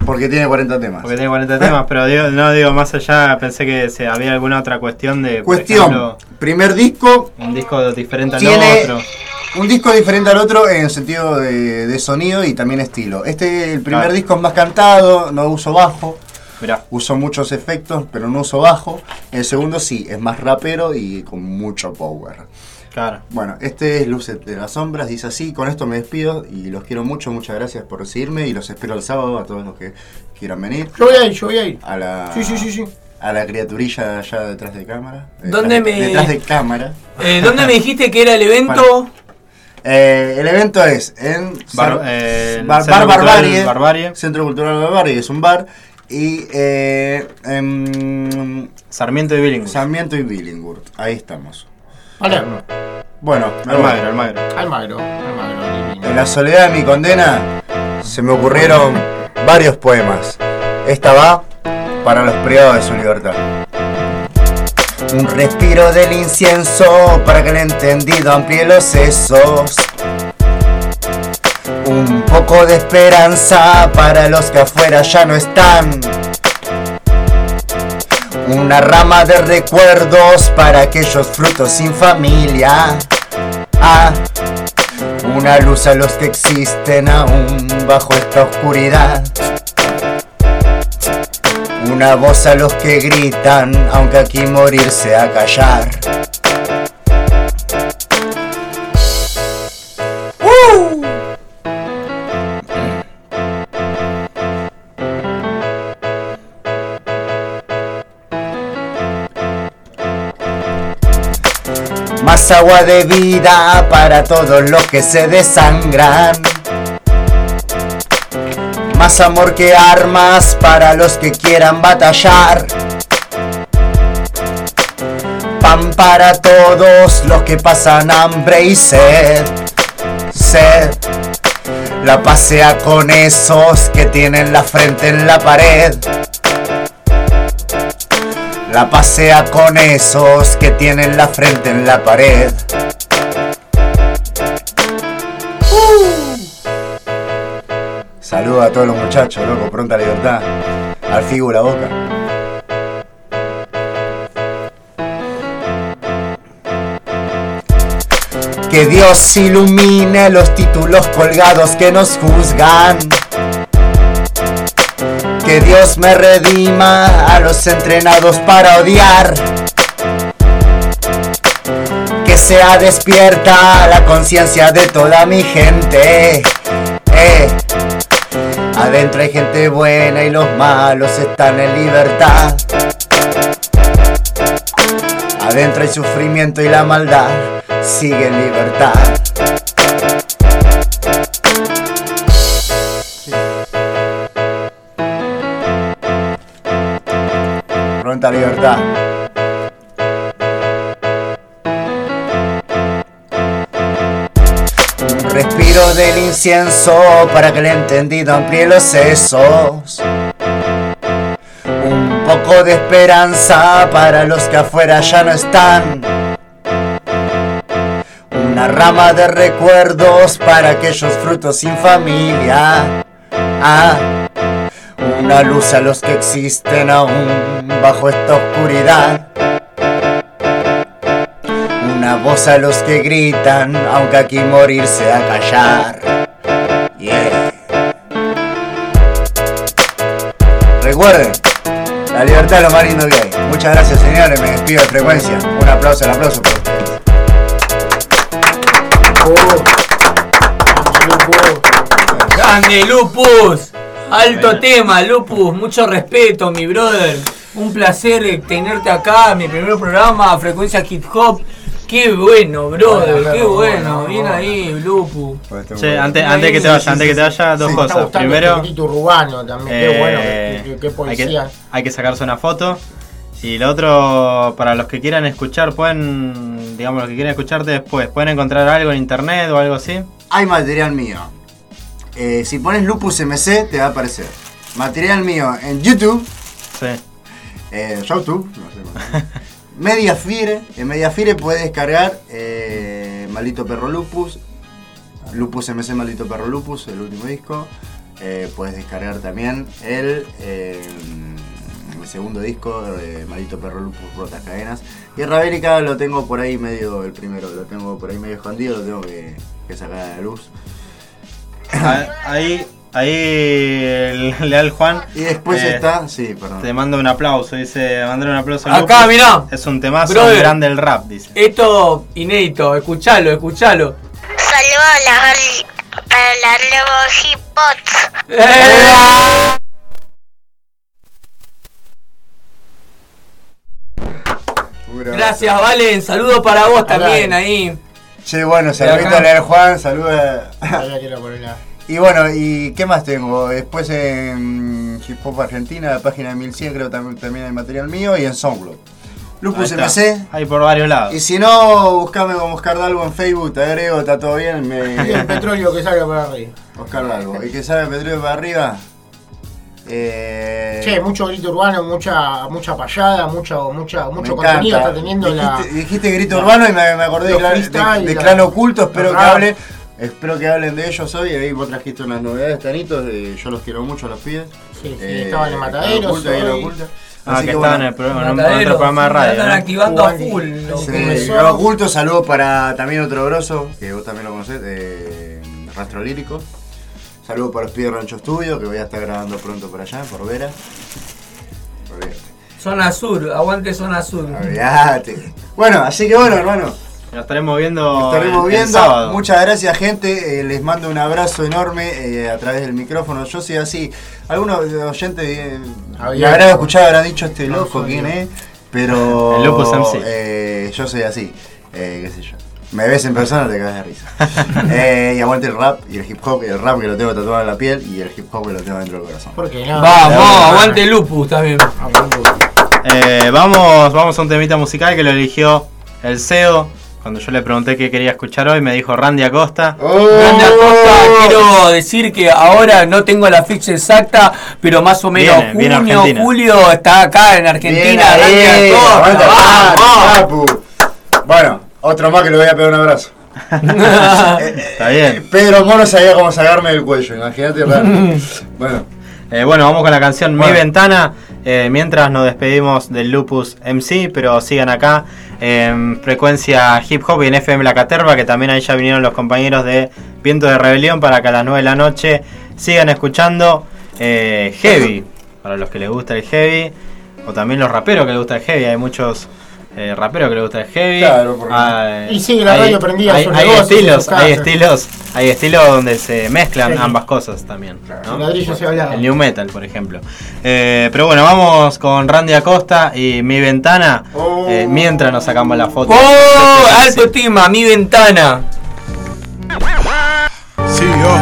Porque tiene cuarenta temas. Porque tiene cuarenta temas, pero digo, no digo más allá, pensé que se, había alguna otra cuestión de... Cuestión, por ejemplo, primer disco... Un disco diferente al tiene otro. Un disco diferente al otro en sentido de, de sonido y también estilo. Este, el primer Claro. disco es más cantado, no uso bajo. Mirá. Uso muchos efectos, pero no uso bajo. El segundo sí, es más rapero y con mucho power. Claro. Bueno, este es Luces de las Sombras, dice así. Con esto me despido y los quiero mucho. Muchas gracias por recibirme y los espero el sábado a todos los que quieran venir. Yo voy a ir, yo voy a ir. A la, Sí, sí, sí, sí. A la criaturilla allá detrás de cámara. ¿Dónde detrás, me- Detrás de cámara. Eh, ¿Dónde me dijiste que era el evento? Eh, el evento es en Bar- Bar- eh, el Bar, Centro Bar Cultural Barbarie, Barbarie. Centro Cultural Barbarie, es un bar. Y eh, en Sarmiento y Billinghurst. Sarmiento y Billinghurst. Ahí estamos. Palermo. Bueno, me voy. Almagro, Almagro. Almagro, Almagro. divino. En la soledad de mi condena se me ocurrieron varios poemas. Esta va para los privados de su libertad. Un respiro del incienso para que el entendido amplíe los sesos. Un poco de esperanza para los que afuera ya no están. Una rama de recuerdos para aquellos frutos sin familia. Ah, una luz a los que existen aún bajo esta oscuridad. Una voz a los que gritan, aunque aquí morirse a callar. ¡Uh! Más agua de vida para todos los que se desangran. Más amor que armas para los que quieran batallar. Pan para todos los que pasan hambre y sed. Sed. La paz sea con esos que tienen la frente en la pared. La paz sea con esos que tienen la frente en la pared. Saludos a todos los muchachos, loco, pronta libertad. Al Figu la boca. Que Dios ilumine los títulos colgados que nos juzgan. Que Dios me redima a los entrenados para odiar. Que sea despierta la conciencia de toda mi gente. Eh. Adentro hay gente buena y los malos están en libertad. Adentro hay sufrimiento y la maldad sigue en libertad. Pronta libertad. Un respiro del incienso para que el entendido amplíe los sesos. Un poco de esperanza para los que afuera ya no están. Una rama de recuerdos para aquellos frutos sin familia. Ah, una luz a los que existen aún bajo esta oscuridad. Una voz a los que gritan, aunque aquí morirse a callar. Yeah. Recuerden, la libertad es lo más lindo que hay. Muchas gracias, señores, me despido de Frecuencia. Un aplauso, el aplauso por ustedes. Grande, Lupus. Alto tema, Lupus. Mucho respeto, mi brother. Un placer tenerte acá, mi primer programa, Frecuencia Hip Hop. Qué bueno, brother, qué bueno. Bien ahí, Lupus. Che, antes, antes que te vaya, antes que te vaya, dos Sí, cosas. está gustando Primero, el espíritu urbano también, qué eh, bueno, qué, qué- qué hay, poesía. que, hay que sacarse una foto. Y lo otro, para los que quieran escuchar, pueden, digamos, los que quieran escucharte después, ¿pueden encontrar algo en internet o algo así? Hay material mío. Eh, si pones Lupus M C te va a aparecer. Material mío en YouTube. Sí. Eh, YouTube. No sé cómo. Mediafire. En Mediafire puedes descargar eh, Maldito Perro Lupus. Lupus M C Maldito Perro Lupus, el último disco. eh, puedes descargar también el, eh, el segundo disco de Maldito Perro Lupus Rotas Cadenas. Y Rabérica lo tengo por ahí medio, el primero, lo tengo por ahí medio escondido, lo tengo que, que sacar a la luz. Ahí, ahí el Leal Juan. Y después eh, está, sí, perdón. Te mando un aplauso, dice, mandar un aplauso. Acá, Lupus. mirá. Es un temazo, Brother, un grande el rap, dice. Esto inédito, escuchalo, escuchalo. Saludos a la, para la nueva hip hop. ¡Eh! Gracias, Valen. Saludos para vos también ahí. Che, bueno, saludito a Leal Juan, saludos a... Y bueno, ¿y qué más tengo? Después en Hip Hop Argentina, la página de mil cien creo también, también hay material mío, y en SoundCloud. Lupus M C. Hay por varios lados. Y si no, buscame como Oscar Dalgo en Facebook, te agrego, está todo bien. Me... Y el petróleo que salga para arriba. Oscar Dalgo. ¿Y que salga el petróleo para arriba? Eh... Che, mucho grito urbano, mucha mucha payada, mucho, mucha, mucho me contenido encanta. está teniendo dijiste, la... Dijiste grito la, urbano y me, me acordé de, de, de Clan Oculto, espero que hablen. Espero que hablen de ellos hoy. Ahí vos trajiste unas novedades, Tanitos. Eh, yo los quiero mucho, los pibes. Sí, sí, eh, estaban en Mataderos. Oculta, hoy. Oculta. Ah, Así que, que estaban bueno, en el programa, en otro programa de radio. Están ¿no? activando a full. Sí, Clan Oculto, saludos para también otro grosso, que vos también lo conocés, eh, Rastro Lírico. Saludos para los pibes de Rancho Studio, que voy a estar grabando pronto por allá, por Vera. Olvídate. Zona Sur, aguante Zona Sur. Olvídate. Bueno, así que bueno, hermano. Nos estaremos viendo. Nos estaremos el, viendo. el sábado. Muchas gracias, gente. Eh, les mando un abrazo enorme eh, a través del micrófono. Yo soy así. Algunos oyentes eh, me habrán escuchado, habrán dicho este loco, ¿quién es? Pero. El Lupus M C. Eh, yo soy así. Eh, ¿Qué sé yo? Me ves en persona, te cagas de risa. eh, y aguante el rap y el hip hop. El rap que lo tengo tatuado en la piel y el hip hop que lo tengo dentro del corazón. ¿Por qué no? Vamos, aguante el Lupus también. Eh, vamos, vamos a un temita musical que lo eligió el C E O. Cuando yo le pregunté qué quería escuchar hoy, me dijo Randy Acosta. Oh. Randy Acosta, quiero decir que ahora no tengo la fecha exacta, pero más o menos viene, junio, viene julio está acá en Argentina. Bien, Randy Acosta. ¡Vamos! Bueno, otro más que le voy a pegar un abrazo. Está bien. Pedro Mono sabía cómo sacarme del cuello, imagínate. Bueno. Eh, bueno, vamos con la canción Bueno. Mi Ventana. Eh, mientras nos despedimos del Lupus M C, pero sigan acá en frecuencia hip hop y en F M La Caterva, que también ahí ya vinieron los compañeros de Viento de Rebelión para que a las nueve de la noche sigan escuchando eh, heavy, para los que les gusta el heavy, o también los raperos que les gusta el heavy. Hay muchos eh, raperos que les gusta el heavy. Claro, porque... Hay, y sigue la hay, radio prendida hay, sus hay negocios, estilos, sus hay casas. estilos, hay estilos donde se mezclan Sí. ambas cosas también, ¿no? El ladrillo se hablaba. El new metal, por ejemplo. Eh, pero bueno, vamos con Randy Acosta y Mi Ventana, eh, mientras nos sacamos la foto. ¡Oh! Alto tema, Mi Ventana. Sí, yo.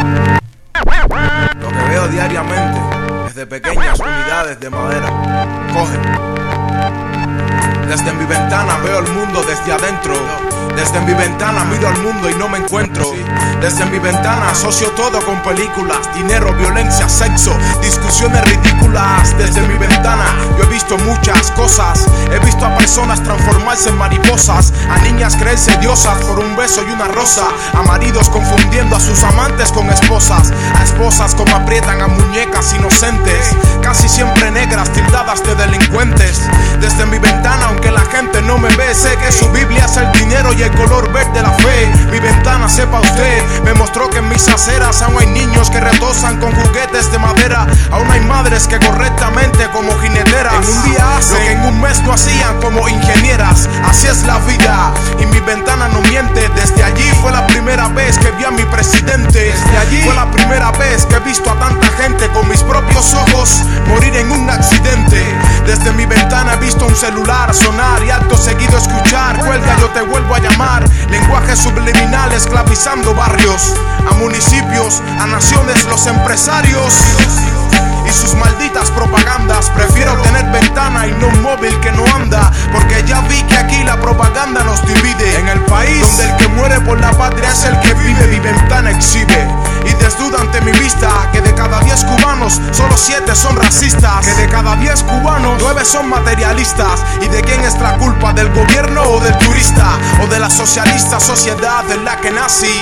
Lo que veo diariamente es de pequeñas unidades de madera. Coge. Desde mi ventana veo el mundo desde adentro. Desde mi ventana miro al mundo y no me encuentro. Desde mi ventana asocio todo con películas, dinero, violencia, sexo, discusiones ridículas. Desde mi ventana yo he visto muchas cosas. He visto a personas transformarse en mariposas, a niñas creerse diosas por un beso y una rosa, a maridos confundiendo a sus amantes con esposas, a esposas como aprietan a muñecas inocentes, casi siempre negras tildadas de delincuentes. Desde mi ventana, aunque la gente no me ve, sé que su Biblia es el dinero y el color verde la fe. Mi ventana, sepa usted, me mostró que en mis aceras aún hay niños que retosan con juguetes de madera. Aún hay madres que correctamente como jineteras en un día hacen lo que en un mes no hacían como ingenieras. Así es la vida y mi ventana no miente. Desde allí fue la primera vez que vi a mi presidente. Desde allí fue la primera vez que he visto a tanta gente con mis propios ojos morir en un accidente. Desde mi ventana he visto un celular sonar y acto seguido escuchar: cuelga, yo te vuelvo a llamar. Lenguaje subliminal esclavizando barrios, a municipios, a naciones, los empresarios y sus malditas propagandas. Prefiero tener ventana y no un móvil que no anda, porque ya vi que aquí la propaganda nos divide. En el país donde el que muere por la patria es el que vive, mi ventana exhibe y desnuda ante mi vista que de cada diez cubanos solo siete son racistas, que de cada diez cubanos nueve son materialistas. ¿Y de quién es la culpa? ¿Del gobierno o del turista? ¿O de la socialista sociedad en la que nací?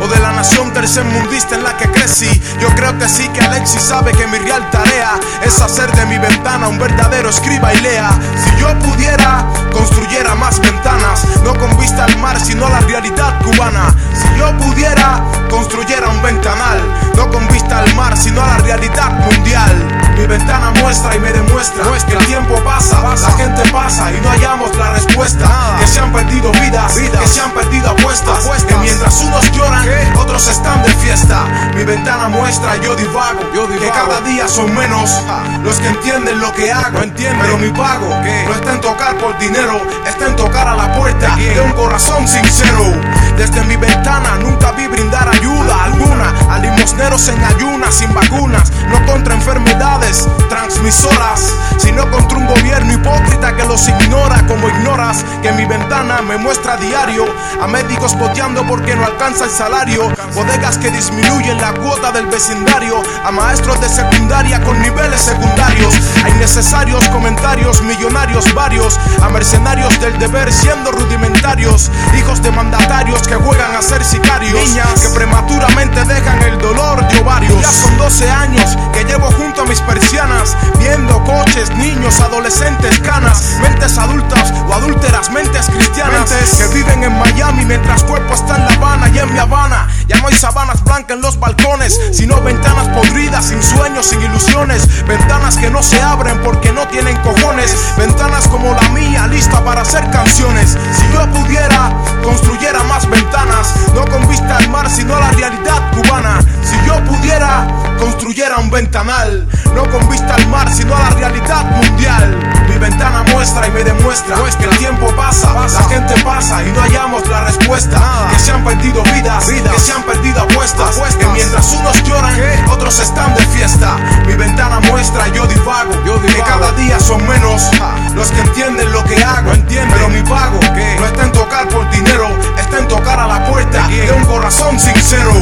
o de la nación tercermundista en la que crecí. Yo creo que sí, que Alexis sabe que mi real tarea es hacer de mi ventana un verdadero escriba y lea. Si yo pudiera, construyera más ventanas, no con vista al mar, sino a la realidad cubana. Si yo pudiera, construyera un ventanal, no con vista al mar, sino a la realidad mundial. Mi ventana muestra y me demuestra que el tiempo pasa, la gente pasa y no hallamos la respuesta. Que se han perdido vidas, que se han perdido apuestas, que mientras unos lloran, otros están de fiesta. Mi ventana muestra y yo divago, que cada día son menos los que entienden lo que hago. Pero mi pago no está en tocar por dinero, está en tocar a la puerta de un corazón sincero. Desde mi ventana nunca vi brindar ayuda alguna a limosneros en ayunas, sin vacunas, no contra enfermedades transmisoras, sino contra un gobierno hipócrita que los ignora. Como ignoras que mi ventana me muestra a diario a médicos boteando porque no alcanza el salario, bodegas que disminuyen la cuota del vecindario, a maestros de secundaria con niveles secundarios, a innecesarios comentarios millonarios varios, a mercenarios del deber siendo rudimentarios, hijos de mandatarios que juegan a ser sicarios, niñas que prematuramente dejan el dolor de ovarios. Ya son doce años que llevo junto a mis persianas, viendo coches, niños, adolescentes, canas, mentes adultas o adúlteras, mentes cristianas, mentes que viven en Miami mientras cuerpo está en La Habana. Y en mi Habana ya no hay sabanas blancas en los balcones, sino ventanas podridas, sin sueños, sin ilusiones, ventanas que no se abren porque no tienen cojones, ventanas como la mía, lista para hacer canciones. Si yo pudiera, construyera más ventanas, no con vista al mar, sino a la realidad cubana. Si yo pudiera, construyera un ventanal, no con vista al mar, sino a la realidad mundial. Mi ventana muestra y me demuestra que el tiempo pasa, la gente pasa y no hallamos la respuesta. Que se han perdido vidas, que se han perdido apuestas, que mientras unos lloran, otros están de fiesta. Mi ventana muestra y yo divago, que cada día son menos los que entienden lo que hago. Pero mi pago no está en tocar por dinero, está en tocar a la puerta de un corazón sincero.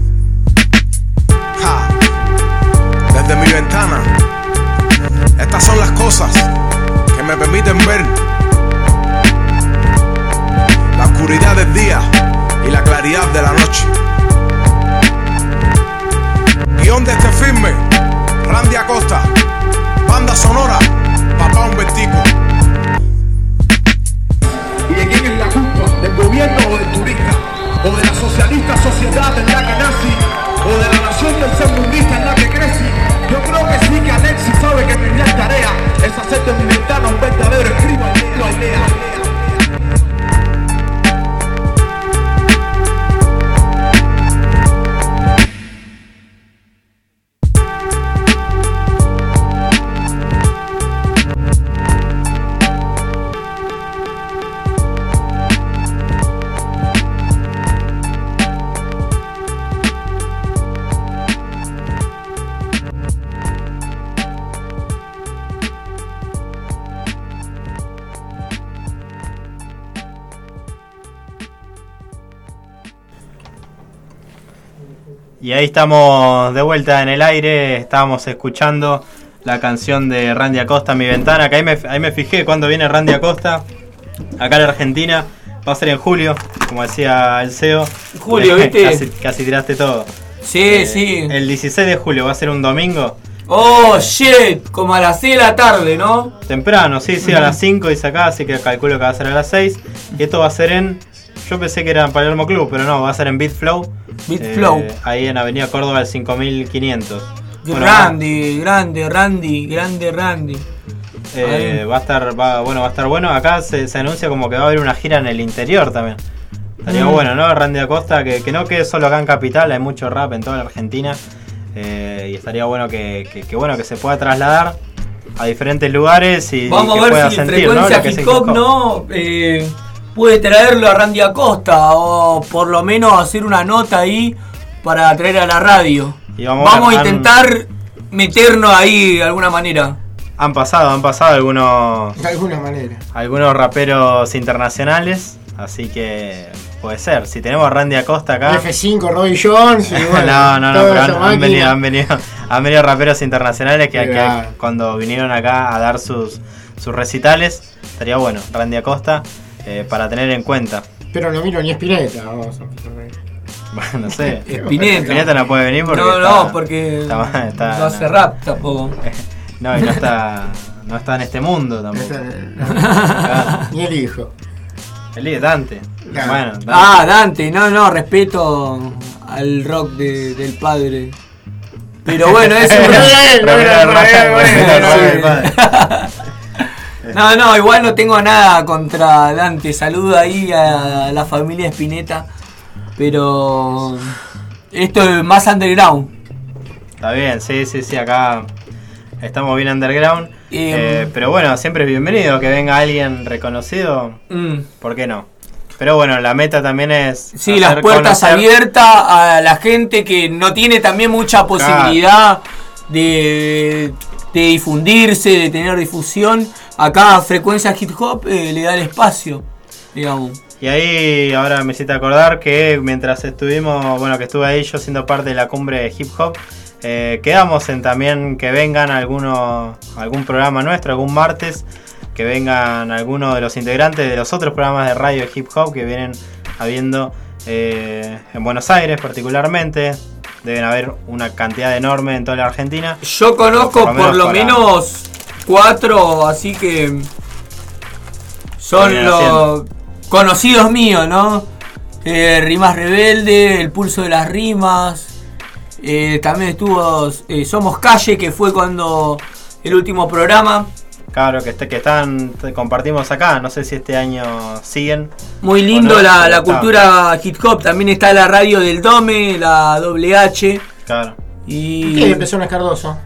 Ja. Desde mi ventana, estas son las cosas que me permiten ver la oscuridad del día y la claridad de la noche. Guión de este filme, Randy Acosta. Banda sonora, Papá Humbertico. ¿Y de quién es la culpa? ¿Del gobierno o del turista? ¿O de la socialista sociedad en la que nací? ¿O de la nación tercermundista en la que crecí? Yo creo que sí, que Alexis sabe que mi real tarea es hacer de mi ventana un verdadero escriba y lea. Y ahí estamos de vuelta en el aire, estábamos escuchando la canción de Randy Acosta, Mi Ventana, que ahí me, ahí me fijé cuando viene Randy Acosta, acá en Argentina, va a ser en julio, como decía el C E O. Julio, ¿viste? Casi, casi tiraste todo. Sí, eh, sí. El dieciséis de julio, va a ser un domingo. Oh, shit, como a las seis de la tarde, ¿no? Temprano, sí, sí, a las cinco dice acá, así que calculo que va a ser a las seis. Y esto va a ser en... Yo pensé que era en Palermo Club, pero no, va a ser en Beat Flow. Beat eh, Flow. Ahí en Avenida Córdoba, el cinco mil quinientos. Bueno, Randy, va, grande, Randy, grande Randy. Eh, va a estar, va, bueno, va a estar bueno. Acá se, se anuncia como que va a haber una gira en el interior también. Estaría mm. bueno, ¿no? Randy Acosta, que, que no quede solo acá en Capital, hay mucho rap en toda la Argentina. Eh, y estaría bueno que, que, que, bueno que se pueda trasladar a diferentes lugares y, Vamos y que a ver pueda si sentir, Frecuencia ¿no? Hip Hop no eh, puede traerlo a Randy Acosta o por lo menos hacer una nota ahí para traer a la radio. Y vamos, vamos a, a intentar han, meternos ahí de alguna manera. Han pasado, han pasado algunos de alguna manera algunos raperos internacionales, así que puede ser. Si tenemos a Randy Acosta acá. F cinco, Roy Jones. Y bueno, no, no, no, pero han, han, venido, han, venido, han venido raperos internacionales que, que cuando vinieron acá a dar sus, sus recitales, estaría bueno, Randy Acosta, eh, para tener en cuenta. Pero no miro ni Spinetta. Vamos Bueno, no sé. Spinetta. Spinetta no puede venir porque. No, está, no, porque está, está, no hace no. rap tampoco. No, y no está, no está en este mundo tampoco. Claro. Ni el hijo. El hijo Dante. Claro. Bueno, Dante. Ah, Dante, no, no, respeto al rock de, del padre. Pero bueno, eso No, no, igual no tengo nada contra Dante. Saludo ahí a la familia Spinetta. Pero esto es más underground. Está bien, sí, sí, sí, acá estamos bien underground. Eh, eh, pero bueno, siempre es bienvenido que venga alguien reconocido. Mm. ¿Por qué no? Pero bueno, la meta también es... Sí, las puertas conocer... abiertas a la gente que no tiene también mucha posibilidad de, de difundirse, de tener difusión. Acá Frecuencia Hip Hop eh, le da el espacio, digamos. Y ahí ahora me hiciste acordar que mientras estuvimos, bueno, que estuve ahí yo siendo parte de la cumbre de Hip Hop, eh, quedamos en también que vengan algunos, algún programa nuestro, algún martes, que vengan algunos de los integrantes de los otros programas de radio de Hip Hop que vienen habiendo eh, en Buenos Aires particularmente. Deben haber una cantidad enorme en toda la Argentina. Yo conozco por lo, por lo para... menos cuatro, así que son los conocidos míos, ¿no? Eh, Rimas Rebelde, El Pulso de las Rimas. Eh, también estuvo eh, Somos Calle, que fue cuando el último programa. Claro, que, este, que están, compartimos acá, no sé si este año siguen. Muy lindo no, la, la está. cultura hip hop, también está la radio del Dome, la doble H. Claro. Y... ¿Qué empezó en Escardoso?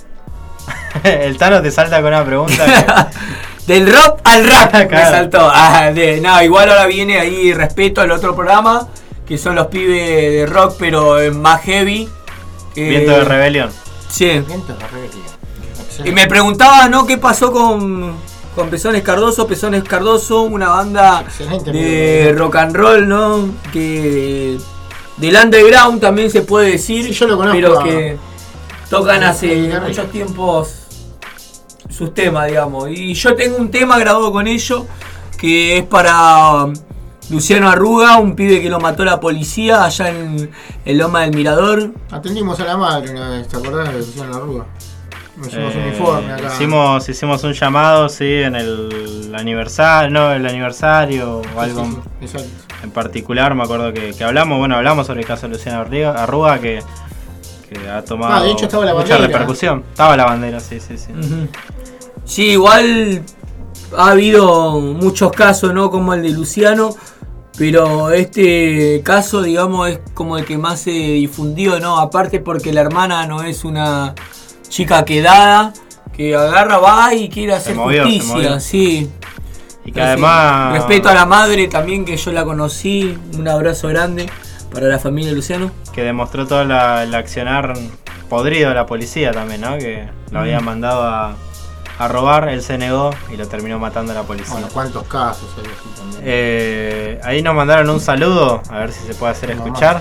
El Tano te salta con una pregunta que... Del rock al rap, claro. Me saltó. Ah, de, no, igual ahora viene ahí respeto al otro programa, que son los pibes de rock, pero más heavy. Eh, Viento de Rebelión. Sí. Viento de Rebelión. Y me preguntaba, ¿no? ¿Qué pasó con, con Pezones Cardoso? Pezones Cardoso, una banda Excelente, de amigo. rock and roll, ¿no? Que del underground también se puede decir, Sí, yo lo conozco pero a- que tocan hace Guitarrista. muchos tiempos sus temas, digamos. Y yo tengo un tema grabado con ellos que es para Luciano Arruga, un pibe que lo mató la policía allá en, en Loma del Mirador. Atendimos a la madre una vez, ¿te acordás de Luciano Arruga? Nos hicimos Eh, un informe acá. Hicimos, hicimos un llamado, sí, en el aniversario, no, el aniversario o algo Sí, sí, exacto. en particular. Me acuerdo que, que hablamos, bueno, hablamos sobre el caso de Luciano Arruga, Arruga que, que ha tomado Ah, de hecho estaba la mucha bandera. repercusión. Estaba la bandera, sí, sí, sí. Ujú. Sí, igual ha habido muchos casos, ¿no? Como el de Luciano, pero este caso, digamos, es como el que más se difundió, ¿no? Aparte porque la hermana no es una chica quedada, que agarra, va y quiere hacer movió, se justicia, movió. sí. Y que Así, además... respeto a la madre también, que yo la conocí, un abrazo grande para la familia de Luciano. Que demostró todo la, el accionar podrido de la policía también, ¿no? Que lo había Mm. mandado a, a robar, él se negó y lo terminó matando a la policía. Bueno, ¿cuántos casos hay así también? Eh, ahí nos mandaron un saludo, a ver si se puede hacer Mamá. escuchar.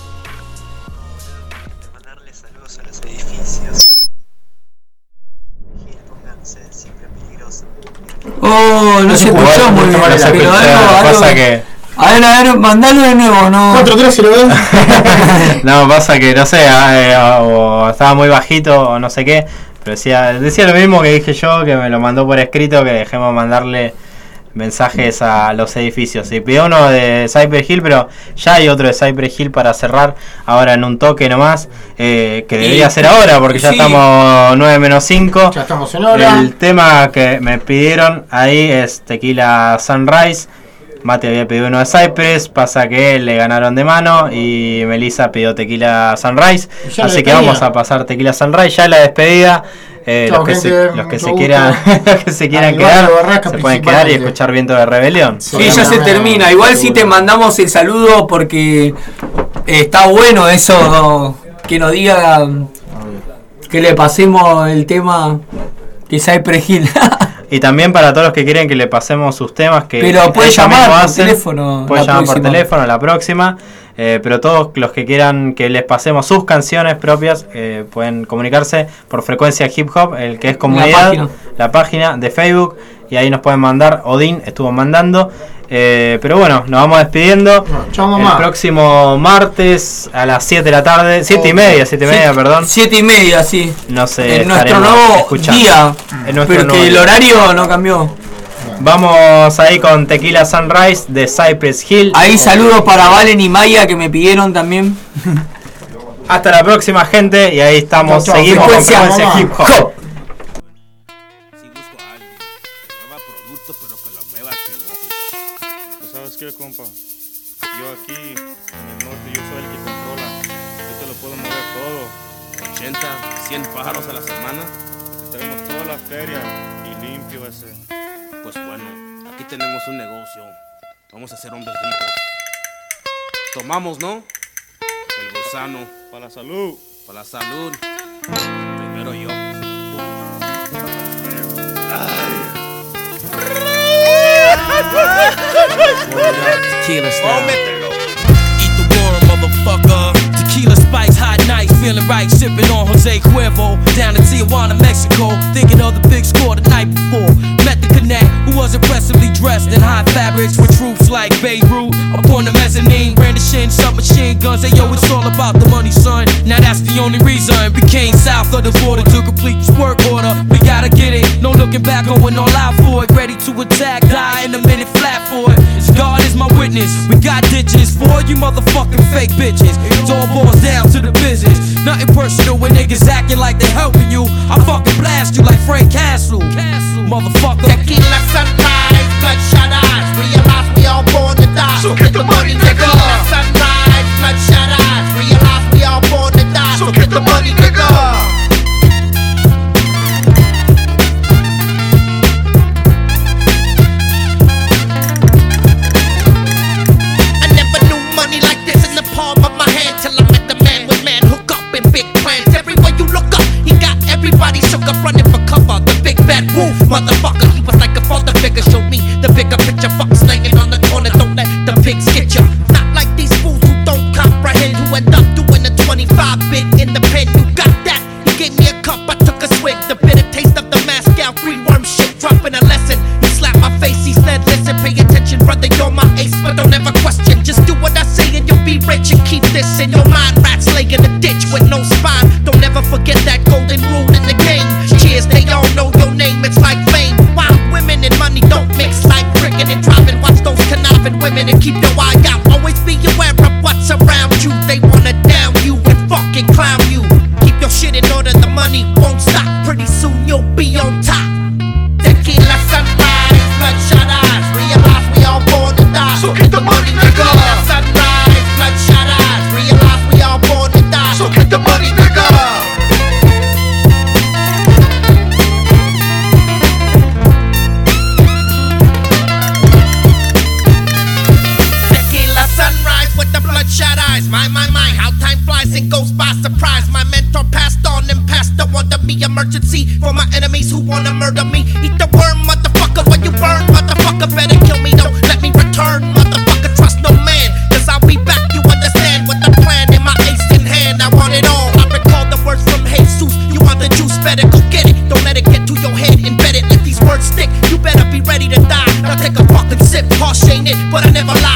Mandarle saludos a los edificios. Pónganse siempre peligrosos. Oh, no se Igual, escuchó muy bien, no se pero escuchó, algo, algo- pasa que... A ver, a ver, mandalo de nuevo, ¿no? cuatro tres cero dos. No, pasa que no sé, eh, o estaba muy bajito o no sé qué, pero decía, decía lo mismo que dije yo, que me lo mandó por escrito, que dejemos mandarle mensajes a los edificios. Y pidió uno de Cypress Hill, pero ya hay otro de Cypress Hill para cerrar ahora en un toque nomás, eh, que debería Y- ser ahora porque ya sí. estamos nueve menos cinco. Ya estamos en hora. El tema que me pidieron ahí es Tequila Sunrise. Mate había pedido uno de Cypress, pasa que le ganaron de mano y Melissa pidió Tequila Sunrise. Y ya la Así que despedida. vamos a pasar Tequila Sunrise, ya la despedida. Eh, Chao, los, que gente, se, los que mucho se gusto. quieran, los que se quieran Al quedar, barrio Barracas se pueden quedar y principalmente. escuchar Viento de Rebelión. Sí, ya se termina. Igual si te mandamos el saludo porque eh, está bueno eso, que nos diga que le pasemos el tema que Cypress Hill. Y también para todos los que quieren que le pasemos sus temas, que Pero puede ellos llamar mismos por hacen, teléfono pueden la llamar por próxima. teléfono la próxima. Eh, pero todos los que quieran que les pasemos sus canciones propias eh, pueden comunicarse por Frecuencia Hip Hop, el que es comunidad, página. la página de Facebook, y ahí nos pueden mandar. Odín estuvo mandando. Eh, pero bueno, nos vamos despidiendo. No, chao, el mamá. próximo martes a las siete de la tarde, siete y media, siete y media, perdón. siete y media, sí. No sé, en nuestro nuevo día. En nuestro pero nuevo que el día. horario no cambió. Vamos ahí con Tequila Sunrise de Cypress Hill. Ahí saludos para Valen y Maya que me pidieron también. Hasta la próxima, gente. Y ahí estamos, Chau, chau. seguimos Frecuencia, con Frecuencia mamá. Hip Hop. ¿Sabes qué, compa? Yo aquí en el norte, yo soy el que controla. Yo te lo puedo mover todo. ochenta, cien pájaros a la semana. Te traemos toda la feria y limpio ese. Pues bueno, aquí tenemos un negocio. Vamos a ser hombres ricos. Tomamos, ¿no? El gusano. Para la salud. Para la salud. Primero yo. Tequila style. Eat the worm, motherfucker. Tequila spice, hot nights, feeling right, sipping on Jose Cuervo. Down in Tijuana, Mexico, thinking of the big score the night before. Met the connect, who was impressively dressed in hot fabrics with troops like Beirut. Upon the mezzanine, brandishing submachine guns. Hey yo, it's all about the money, son. Now that's the only reason. Became south of the border to complete this work order. We gotta get it, no looking back, going all out for it. Ready to attack, die in a minute, flat for it. God is my witness. We got ditches for you motherfucking fake bitches. It all boils down to the business. Nothing personal when niggas acting like they helping you. I fucking blast you like Frank Castle. Castle, motherfucker. Tequila sunrise, bloodshot eyes. Realize we all born to die. So get the money, nigga. Tequila sunrise, bloodshot eyes. Realize we all born to die. So get the money, nigga. Everybody shook up running for cover. The big bad wolf, motherfucker. He was like a father figure. Showed me the bigger picture. Fuck slanging on the corner. Don't let the pigs get you. Not like these fools who don't comprehend. Who end up doing the twenty-five bit in the pen. You got that? He gave me a cup. I took a swig. The bitter taste of the Moscow free worm shit. Dropping a lesson. He slapped my face. He said, listen, pay attention, brother. You're my ace, but don't ever question. Just do what I say and you'll be rich. And keep this in your mind. Rats lay in the ditch with no spine. Don't ever forget that golden rule in the game. Cheers, they all know your name, it's like fame. Wild women and money don't mix like cricket and driving. Watch those conniving women and keep your eye out. Always be aware of what's around you. They wanna down you and fucking clown you. Keep your shit in order, the money won't stop. Pretty soon you'll be on top. Tequila sunrise, bloodshot eyes. Realize we all born to die. So get the money, nigga. Tequila sunrise, bloodshot eyes. Realize we all born to die. So get the money, nigga. Bloodshot eyes, my, my, my, how time flies and goes by surprise. My mentor passed on and passed the one to me. Emergency for my enemies who wanna murder me. Eat the worm, motherfucker, when you burn, motherfucker, better kill me, don't let me return, motherfucker, trust no man, cause I'll be back, you understand, with the plan in my ace in hand, I want it all. I recall the words from Jesus, you want the juice, better go get it, don't let it get to your head, embed it, let these words stick, you better be ready to die, now take a fucking sip, harsh ain't it, but I never lie.